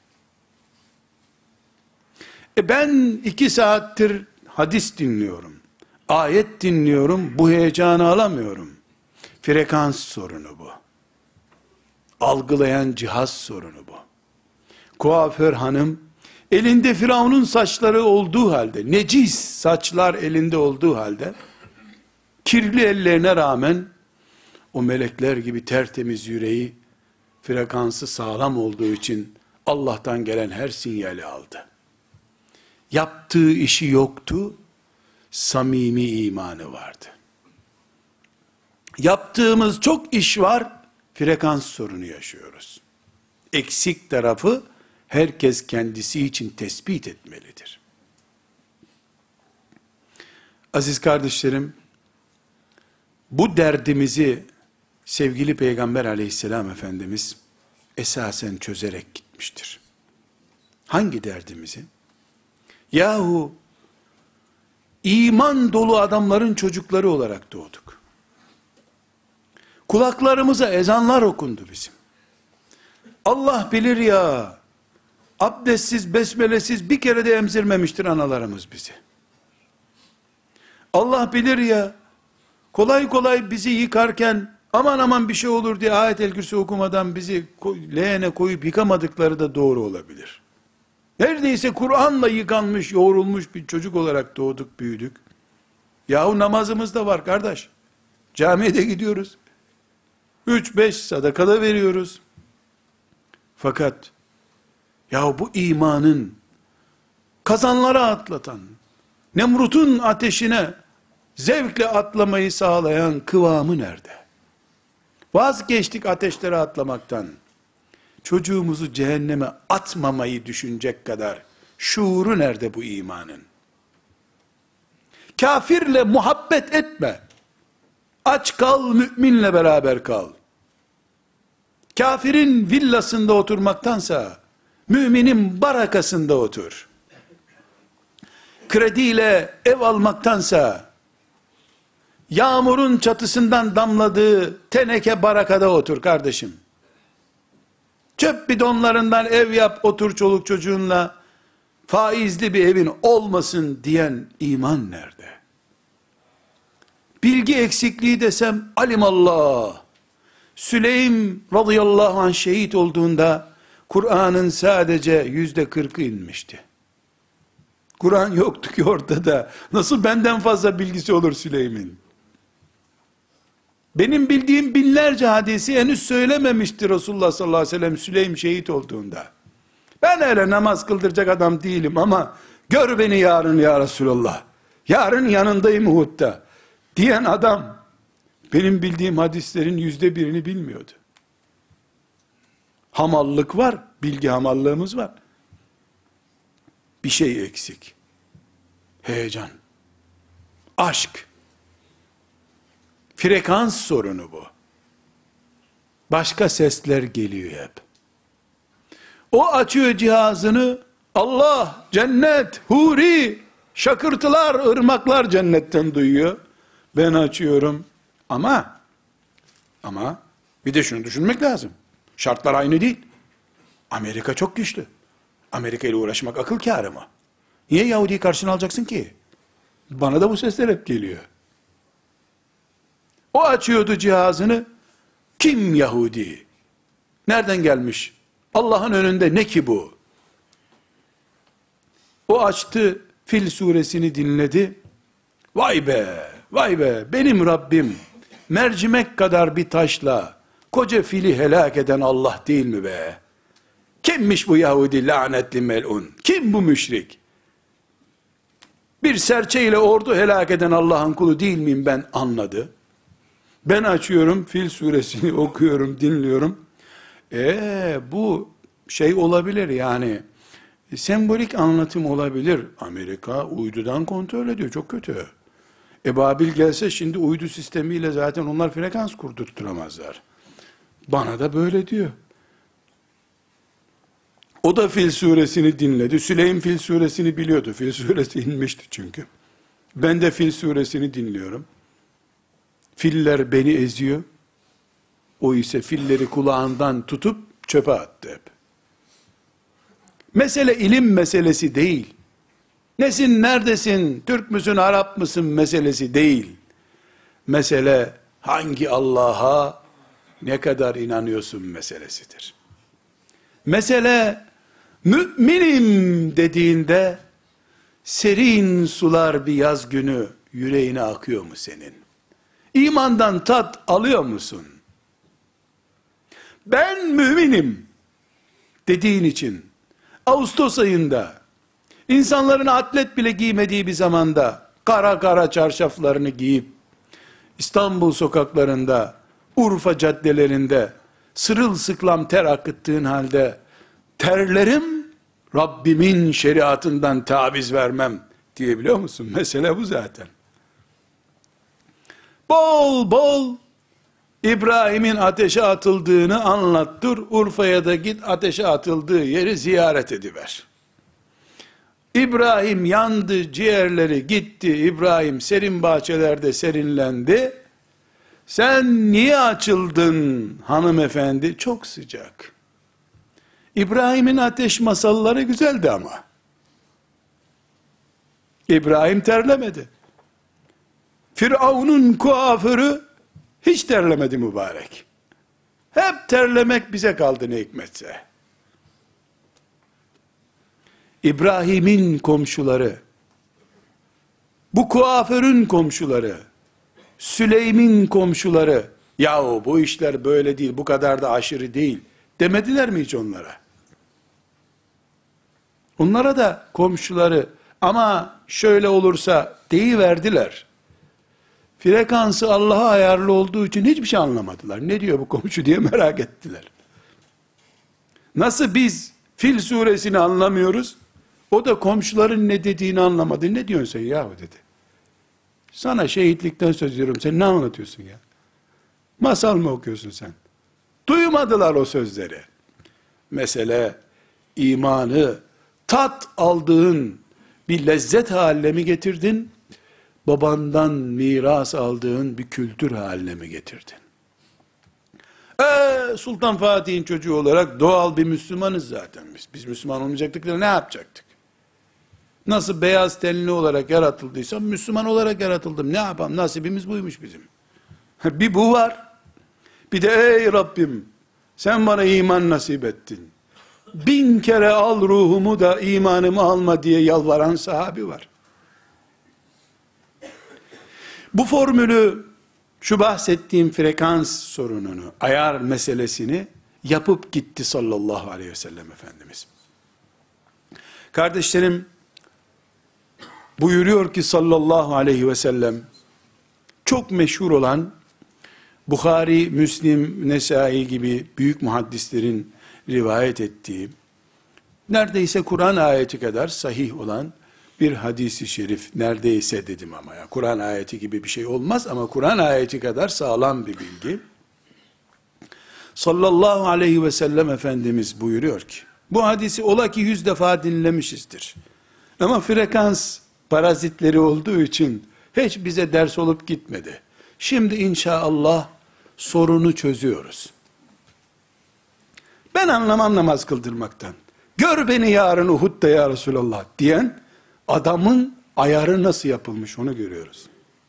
Ben 2 saattir hadis dinliyorum. Ayet dinliyorum. Bu heyecanı alamıyorum. Frekans sorunu bu. Algılayan cihaz sorunu bu. Kuaför hanım elinde Firavun'un saçları olduğu halde, necis saçlar elinde olduğu halde, kirli ellerine rağmen o melekler gibi tertemiz yüreği, frekansı sağlam olduğu için Allah'tan gelen her sinyali aldı. Yaptığı işi yoktu, samimi imanı vardı. Yaptığımız çok iş var, frekans sorunu yaşıyoruz. Eksik tarafı herkes kendisi için tespit etmelidir. Aziz kardeşlerim, bu derdimizi sevgili Peygamber aleyhisselam Efendimiz esasen çözerek gitmiştir. Hangi derdimizi? Yahu iman dolu adamların çocukları olarak doğduk. Kulaklarımıza ezanlar okundu bizim. Allah bilir ya, abdestsiz, besmelesiz bir kere de emzirmemiştir analarımız bizi. Allah bilir ya, kolay kolay bizi yıkarken, aman aman bir şey olur diye ayet-el kürsü okumadan bizi leğene koyup yıkamadıkları da doğru olabilir. Neredeyse Kur'an'la yıkanmış, yoğrulmuş bir çocuk olarak doğduk, büyüdük. Yahu namazımız da var kardeş. Camiye de gidiyoruz. 3-5 sadaka da veriyoruz. Fakat yahu bu imanın kazanlara atlatan, Nemrut'un ateşine zevkle atlamayı sağlayan kıvamı nerede? Vazgeçtik ateşlere atlamaktan. Çocuğumuzu cehenneme atmamayı düşünecek kadar şuuru nerede bu imanın? Kafirle muhabbet etme. Aç kal, müminle beraber kal. Kafirin villasında oturmaktansa, müminin barakasında otur. Krediyle ev almaktansa, yağmurun çatısından damladığı teneke barakada otur kardeşim. Çöp bidonlarından ev yap, otur çoluk çocuğunla, faizli bir evin olmasın diyen iman nerede? Bilgi eksikliği desem, alimallah. Süleym radıyallahu anh şehit olduğunda, Kur'an'ın sadece %40'ı inmişti. Kur'an yoktu ki ortada. Nasıl benden fazla bilgisi olur Süleym'in? Benim bildiğim binlerce hadisi henüz söylememişti Resulullah sallallahu aleyhi ve sellem Süleym şehit olduğunda. Ben öyle namaz kıldıracak adam değilim ama gör beni yarın ya Resulallah. Yarın yanındayım Uhud'da diyen adam benim bildiğim hadislerin %1'ini bilmiyordu. Hamallık var, bilgi hamallığımız var. Bir şey eksik. Heyecan, aşk, frekans sorunu bu. Başka sesler geliyor hep. O açıyor cihazını, Allah, cennet, huri, şakırtılar, ırmaklar cennetten duyuyor. Ben açıyorum ama bir de şunu düşünmek lazım. Şartlar aynı değil. Amerika çok güçlü. Amerika ile uğraşmak akıl kârı mı? Niye Yahudi'yi karşına alacaksın ki? Bana da bu sesler hep geliyor. O açıyordu cihazını. Kim Yahudi? Nereden gelmiş? Allah'ın önünde ne ki bu? O açtı, Fil suresini dinledi. Vay be, vay be, benim Rabbim mercimek kadar bir taşla koca fili helak eden Allah değil mi be? Kimmiş bu Yahudi lanetli melun? Kim bu müşrik? Bir serçeyle ordu helak eden Allah'ın kulu değil miyim ben, anladı. Ben açıyorum Fil suresini okuyorum, dinliyorum. Bu şey olabilir yani, sembolik anlatım olabilir. Amerika uydudan kontrol ediyor, çok kötü. Babil gelse şimdi uydu sistemiyle zaten onlar frekans kurdurtturamazlar. Bana da böyle diyor. O da Fil suresini dinledi. Süleym Fil suresini biliyordu. Fil suresi inmişti çünkü. Ben de Fil suresini dinliyorum. Filler beni eziyor. O ise filleri kulağından tutup çöpe attı hep. Mesele ilim meselesi değil. Nesin, neredesin, Türk müsün, Arap mısın meselesi değil. Mesele hangi Allah'a ne kadar inanıyorsun meselesidir. Mesele müminim dediğinde serin sular bir yaz günü yüreğine akıyor mu senin? İmandan tat alıyor musun? Ben müminim dediğin için Ağustos ayında insanların atlet bile giymediği bir zamanda kara kara çarşaflarını giyip İstanbul sokaklarında, Urfa caddelerinde sırılsıklam ter akıttığın halde terlerim Rabbimin şeriatından taviz vermem diyebiliyor musun? Mesele bu zaten. Bol bol İbrahim'in ateşe atıldığını anlattır. Urfa'ya da git, ateşe atıldığı yeri ziyaret ediver. İbrahim yandı, ciğerleri gitti. İbrahim serin bahçelerde serinlendi. Sen niye açıldın hanımefendi? Çok sıcak. İbrahim'in ateş masalları güzeldi ama. İbrahim terlemedi. Firavun'un kuaförü hiç terlemedi mübarek. Hep terlemek bize kaldı ne hikmetse. İbrahim'in komşuları, bu kuaförün komşuları, Süleym'in komşuları, yahu bu işler böyle değil, bu kadar da aşırı değil, demediler mi hiç onlara? Onlara da komşuları, ama şöyle olursa deyiverdiler. Frekansı Allah'a ayarlı olduğu için hiçbir şey anlamadılar. Ne diyor bu komşu diye merak ettiler. Nasıl biz Fil suresini anlamıyoruz, o da komşuların ne dediğini anlamadı. Ne diyorsun sen yahu dedi. Sana şehitlikten söz ediyorum, sen ne anlatıyorsun ya? Masal mı okuyorsun sen? Duymadılar o sözleri. Mesele imanı tat aldığın bir lezzet haline mi getirdin? Babandan miras aldığın bir kültür haline mi getirdin? Sultan Fatih'in çocuğu olarak doğal bir Müslümanız zaten biz. Biz Müslüman olmayacaktık da ne yapacaktık? Nasıl beyaz tenli olarak yaratıldıysam Müslüman olarak yaratıldım. Ne yapalım? Nasibimiz buymuş bizim. Bir bu var. Bir de ey Rabbim sen bana iman nasip ettin. 1000 kere al ruhumu da imanımı alma diye yalvaran sahabi var. Bu formülü, şu bahsettiğim frekans sorununu, ayar meselesini yapıp gitti sallallahu aleyhi ve sellem Efendimiz. Kardeşlerim, buyuruyor ki sallallahu aleyhi ve sellem, çok meşhur olan Bukhari, Müslim, Nesai gibi büyük muhaddislerin rivayet ettiği, neredeyse Kur'an ayeti kadar sahih olan bir hadisi şerif, neredeyse dedim ama ya, Kur'an ayeti gibi bir şey olmaz ama Kur'an ayeti kadar sağlam bir bilgi. Sallallahu aleyhi ve sellem Efendimiz buyuruyor ki, bu hadisi ola ki 100 defa dinlemişizdir. Ama frekans parazitleri olduğu için hiç bize ders olup gitmedi. Şimdi inşallah sorunu çözüyoruz. Ben anlamam namaz kıldırmaktan. Gör beni yarın Uhud'da ya Resulallah diyen adamın ayarı nasıl yapılmış onu görüyoruz.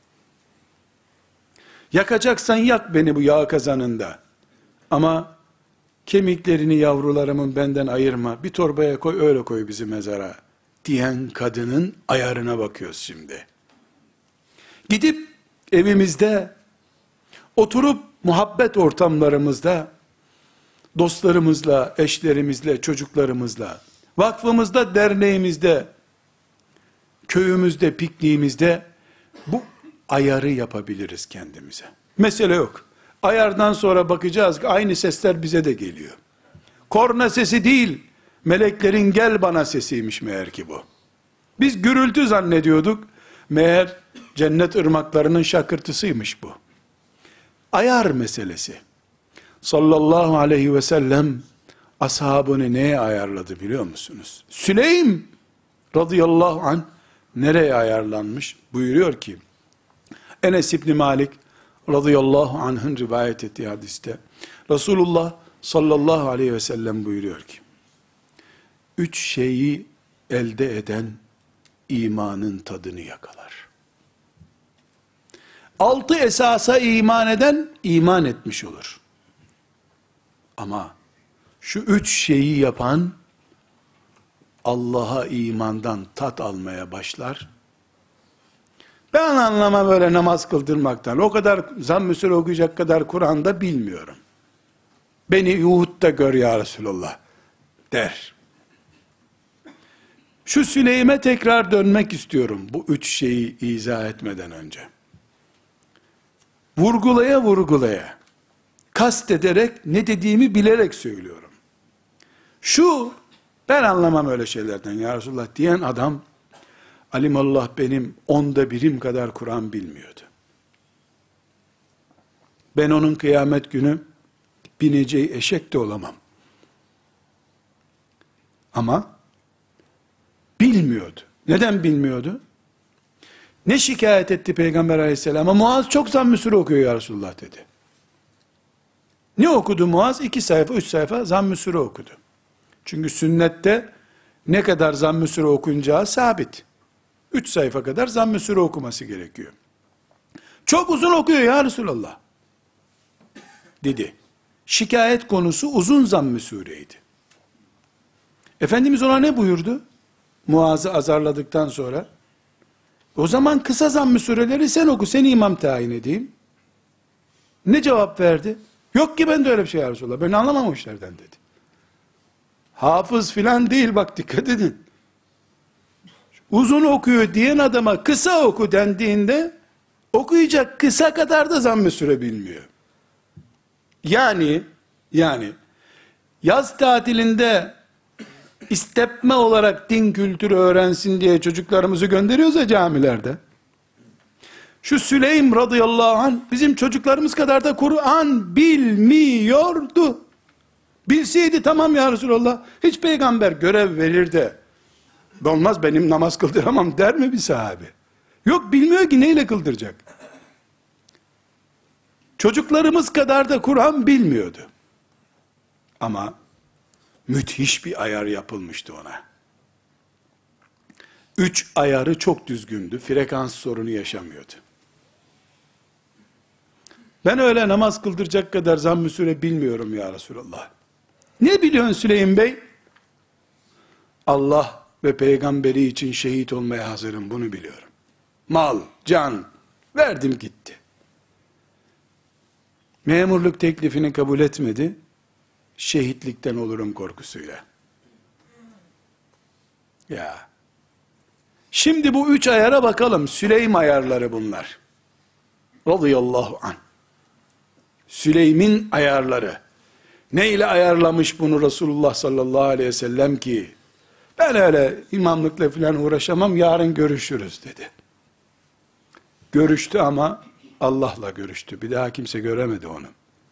Yakacaksan yak beni bu yağ kazanında. Ama kemiklerini yavrularımın benden ayırma. Bir torbaya koy, öyle koy bizi mezara diyen kadının ayarına bakıyoruz şimdi. Gidip evimizde oturup muhabbet ortamlarımızda dostlarımızla, eşlerimizle, çocuklarımızla, vakfımızda, derneğimizde, köyümüzde, pikniğimizde bu ayarı yapabiliriz kendimize. Mesele yok. Ayardan sonra bakacağız ki aynı sesler bize de geliyor. Korna sesi değil, meleklerin gel bana sesiymiş meğer ki bu. Biz gürültü zannediyorduk, meğer cennet ırmaklarının şakırtısıymış bu. Ayar meselesi. Sallallahu aleyhi ve sellem ashabını neye ayarladı biliyor musunuz? Süleym radıyallahu anh nereye ayarlanmış? Buyuruyor ki, Enes İbni Malik radıyallahu anh'ın rivayet ettiği hadiste, Resulullah sallallahu aleyhi ve sellem buyuruyor ki, 3 şeyi elde eden imanın tadını yakalar. 6 esasa iman eden iman etmiş olur. Ama şu 3 şeyi yapan Allah'a imandan tat almaya başlar. Ben anlamam böyle namaz kıldırmaktan. O kadar zamm-ı sure okuyacak kadar Kur'an'da bilmiyorum. Beni Yuhud'da gör ya Resulallah der. Şu Süleym'e tekrar dönmek istiyorum bu 3 şeyi izah etmeden önce. Vurgulaya vurgulaya, kast ederek, ne dediğimi bilerek söylüyorum. Şu, ben anlamam öyle şeylerden ya Resulallah diyen adam, alimallah benim 1/10 kadar Kur'an bilmiyordu. Ben onun kıyamet günü bineceği eşek de olamam. Ama bilmiyordu. Neden bilmiyordu? Ne şikayet etti Peygamber aleyhisselama? Muaz çok zamm-ı sure okuyor ya Resulullah dedi. Ne okudu Muaz? 2 sayfa, 3 sayfa zamm-ı sure okudu. Çünkü sünnette ne kadar zamm-ı sure okunacağı sabit. 3 sayfa kadar zamm-ı sure okuması gerekiyor. Çok uzun okuyor ya Resulallah dedi. Şikayet konusu uzun zamm-ı sureydi. Efendimiz ona ne buyurdu? Muaz'ı azarladıktan sonra, o zaman kısa zamm-ı sureleri sen oku, seni imam tayin edeyim. Ne cevap verdi? Yok ki ben de öyle bir şey ya Resulallah, ben anlamam o işlerden dedi. Hafız filan değil, bak dikkat edin. Uzun okuyor diyen adama kısa oku dendiğinde, okuyacak kısa kadar da zamm-ı sure bilmiyor. Yani yaz tatilinde istepme olarak din kültürü öğrensin diye çocuklarımızı gönderiyoruz ya camilerde. Şu Süleym radıyallahu anh bizim çocuklarımız kadar da Kur'an bilmiyordu. Bilseydi tamam ya Resulallah, hiç peygamber görev verir de olmaz benim namaz kıldıramam der mi bir sahabe? Yok, bilmiyor ki neyle kıldıracak? Çocuklarımız kadar da Kur'an bilmiyordu. Ama müthiş bir ayar yapılmıştı ona. 3 ayarı çok düzgündü. Frekans sorunu yaşamıyordu. Ben öyle namaz kıldıracak kadar zamm-ı sure bilmiyorum ya Resulallah. Ne biliyorsun Süleym Bey? Allah ve peygamberi için şehit olmaya hazırım, bunu biliyorum. Mal, can verdim gitti. Memurluk teklifini kabul etmedi. Şehitlikten olurum korkusuyla. Ya. Şimdi bu 3 ayara bakalım. Süleym ayarları bunlar. Radıyallahu anh. Süleym'in ayarları. Ne ile ayarlamış bunu Resulullah sallallahu aleyhi ve sellem ki, ben öyle imamlıkla falan uğraşamam, yarın görüşürüz dedi. Görüştü ama Allah'la görüştü. Bir daha kimse göremedi onu.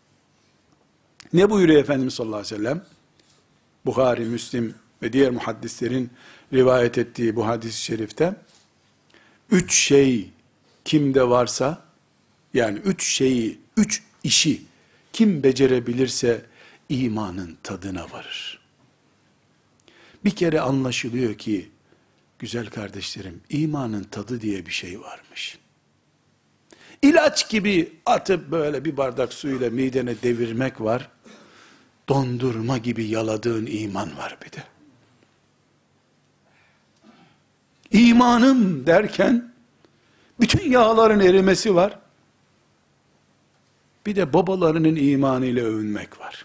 Ne buyuruyor Efendimiz sallallahu aleyhi ve sellem? Buhari, Müslim ve diğer muhaddislerin rivayet ettiği bu hadis-i şerifte, 3 şey kimde varsa, yani 3 işi kim becerebilirse imanın tadına varır. Bir kere anlaşılıyor ki, güzel kardeşlerim, imanın tadı diye bir şey varmış. İlaç gibi atıp böyle bir bardak suyla midene devirmek var. Dondurma gibi yaladığın iman var bir de. İmanım derken bütün yağların erimesi var. Bir de babalarının imanıyla övünmek var.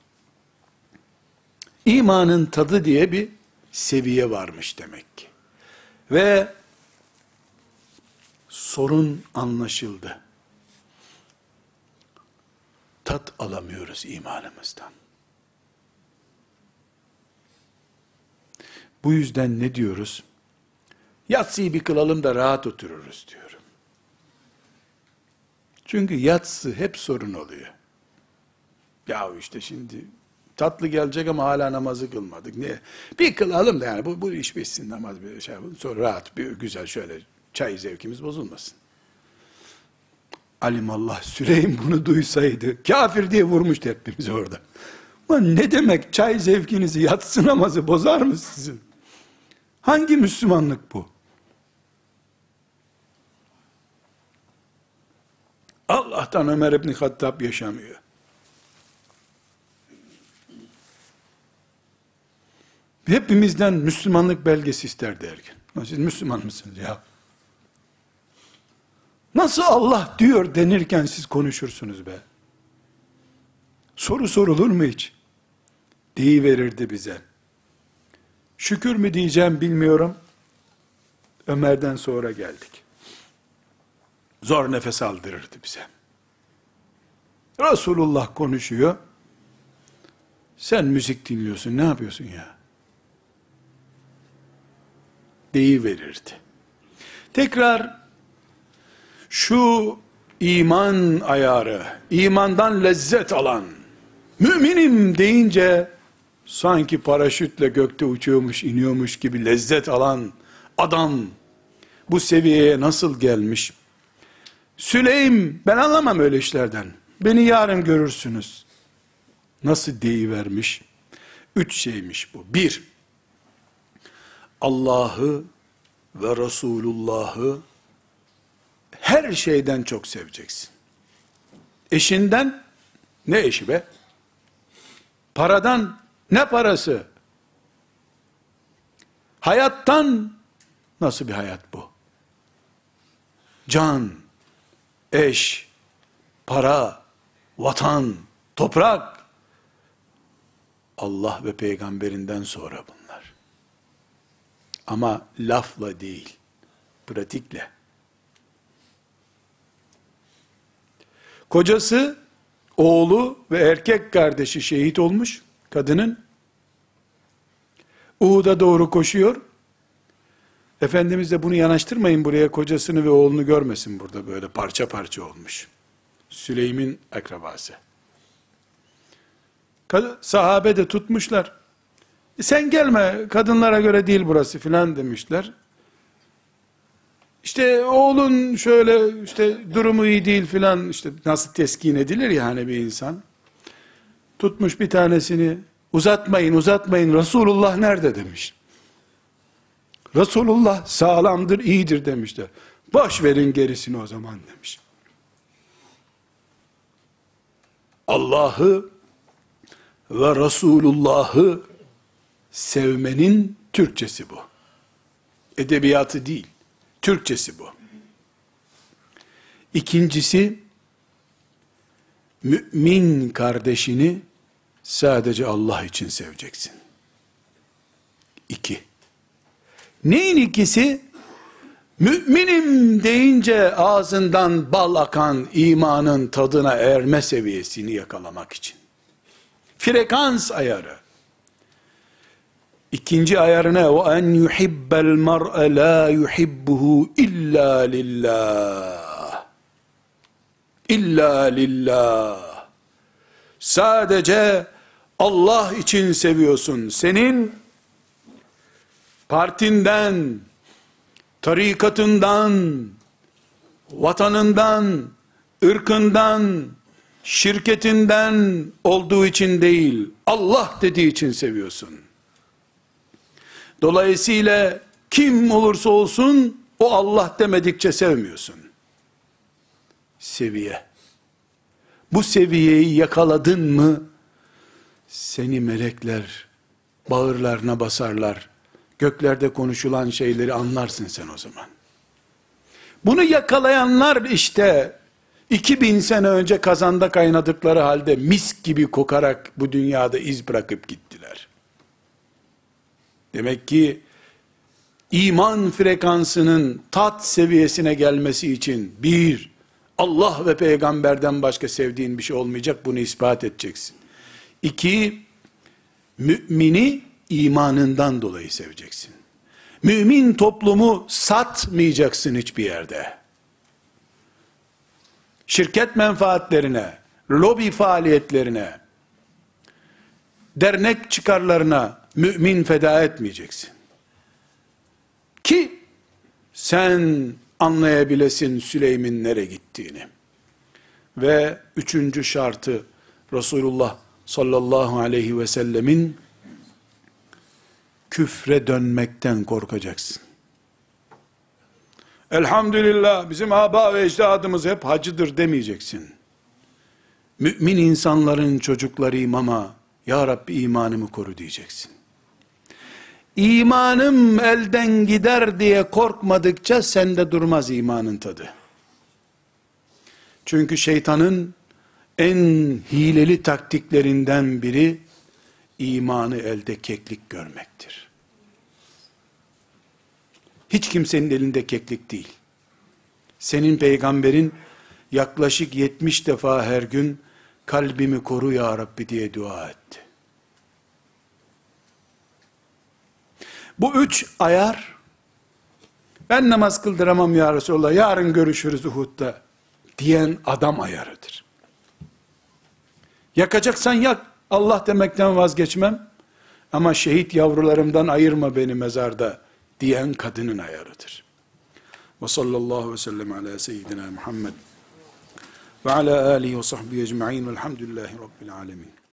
İmanın tadı diye bir seviye varmış demek ki. Ve sorun anlaşıldı. Tat alamıyoruz imanımızdan. Bu yüzden ne diyoruz? Yatsıyı bir kılalım da rahat otururuz diyorum. Çünkü yatsı hep sorun oluyor. Ya işte şimdi Tatlı gelecek ama hala namazı kılmadık. Niye? Bir kılalım da yani bu iş bitsin, namaz bir şey yapalım. Sonra rahat bir güzel şöyle çay zevkimiz bozulmasın. Alimallah, Süleym bunu duysaydı kafir diye vurmuştu hepimizi orada. Lan ne demek çay zevkinizi, yatsı namazı bozar mı sizin? Hangi Müslümanlık bu? Allah'tan Ömer İbni Hattab yaşamıyor. Hepimizden Müslümanlık belgesi isterdi her gün. Siz Müslüman mısınız ya? Nasıl Allah diyor denirken siz konuşursunuz be? Soru sorulur mu hiç? Deyiverirdi bize. Şükür mü diyeceğim bilmiyorum. Ömer'den sonra geldik. Zor nefes aldırırdı bize. Resulullah konuşuyor. Sen müzik dinliyorsun, ne yapıyorsun ya? Deyiverirdi. Tekrar şu iman ayarı, imandan lezzet alan, müminim deyince sanki paraşütle gökte uçuyormuş, iniyormuş gibi lezzet alan adam bu seviyeye nasıl gelmiş? Süleym, ben anlamam öyle işlerden. Beni yarın görürsünüz. Nasıl deyivermiş? 3 şeymiş bu. 1, Allah'ı ve Resulullah'ı her şeyden çok seveceksin. Eşinden, ne eşi be? Paradan, ne parası? Hayattan, nasıl bir hayat bu? Can, eş, para, vatan, toprak, Allah ve peygamberinden sonra bunlar. Ama lafla değil, pratikle. Kocası, oğlu ve erkek kardeşi şehit olmuş, kadının. Uhud'a doğru koşuyor. Efendimiz de bunu yanaştırmayın buraya, kocasını ve oğlunu görmesin burada, böyle parça parça olmuş. Süleym'in akrabası. Sahabe de tutmuşlar. Sen gelme, kadınlara göre değil burası filan demişler. İşte oğlun şöyle, işte durumu iyi değil filan, işte nasıl teskin edilir ya hani bir insan. Tutmuş bir tanesini, uzatmayın Resulullah nerede demiş. Resulullah sağlamdır, iyidir demişler. Boş verin gerisini o zaman demiş. Allah'ı ve Resulullah'ı sevmenin Türkçesi bu. Edebiyatı değil, Türkçesi bu. İkincisi, mümin kardeşini sadece Allah için seveceksin. 2. Neyin ikisi? Müminim deyince ağzından bal akan imanın tadına erme seviyesini yakalamak için. Frekans ayarı. İkinci ayarı ne? وَاَنْ يُحِبَّ الْمَرْءَ لَا يُحِبُّهُ اِلَّا لِلّٰهِ İlla lillah. Sadece Allah için seviyorsun. Senin partinden, tarikatından, vatanından, ırkından, şirketinden olduğu için değil, Allah dediği için seviyorsun. Dolayısıyla kim olursa olsun o Allah demedikçe sevmiyorsun. Seviye. Bu seviyeyi yakaladın mı seni melekler bağırlarına basarlar. Göklerde konuşulan şeyleri anlarsın sen o zaman. Bunu yakalayanlar işte 2000 sene önce kazanda kaynadıkları halde mis gibi kokarak bu dünyada iz bırakıp gittiler. Demek ki iman frekansının tat seviyesine gelmesi için bir, Allah ve peygamberden başka sevdiğin bir şey olmayacak, bunu ispat edeceksin. 2, mümini imanından dolayı seveceksin. Mümin toplumu satmayacaksın hiçbir yerde. Şirket menfaatlerine, lobi faaliyetlerine, dernek çıkarlarına mümin feda etmeyeceksin. Ki sen anlayabilesin Süleym'in nereye gittiğini. Ve üçüncü şartı Resulullah sallallahu aleyhi ve sellemin küfre dönmekten korkacaksın. Elhamdülillah bizim aba ve ecdadımız hep hacıdır demeyeceksin. Mümin insanların çocuklarıyım ama ya Rabbi imanımı koru diyeceksin. İmanım elden gider diye korkmadıkça sende durmaz imanın tadı. Çünkü şeytanın en hileli taktiklerinden biri imanı elde keklik görmektir. Hiç kimsenin elinde keklik değil. Senin peygamberin yaklaşık 70 defa her gün kalbimi koru ya Rabbi diye dua etti. Bu üç ayar, ben namaz kıldıramam ya Resulallah, yarın görüşürüz Uhud'da diyen adam ayarıdır. Yakacaksan yak, Allah demekten vazgeçmem, ama şehit yavrularımdan ayırma beni mezarda diyen kadının ayarıdır. Ve sallallahu ve sellem ala seyyidina Muhammed ve ala alihi ve sahbihi ecma'in velhamdülillahi rabbil alemin.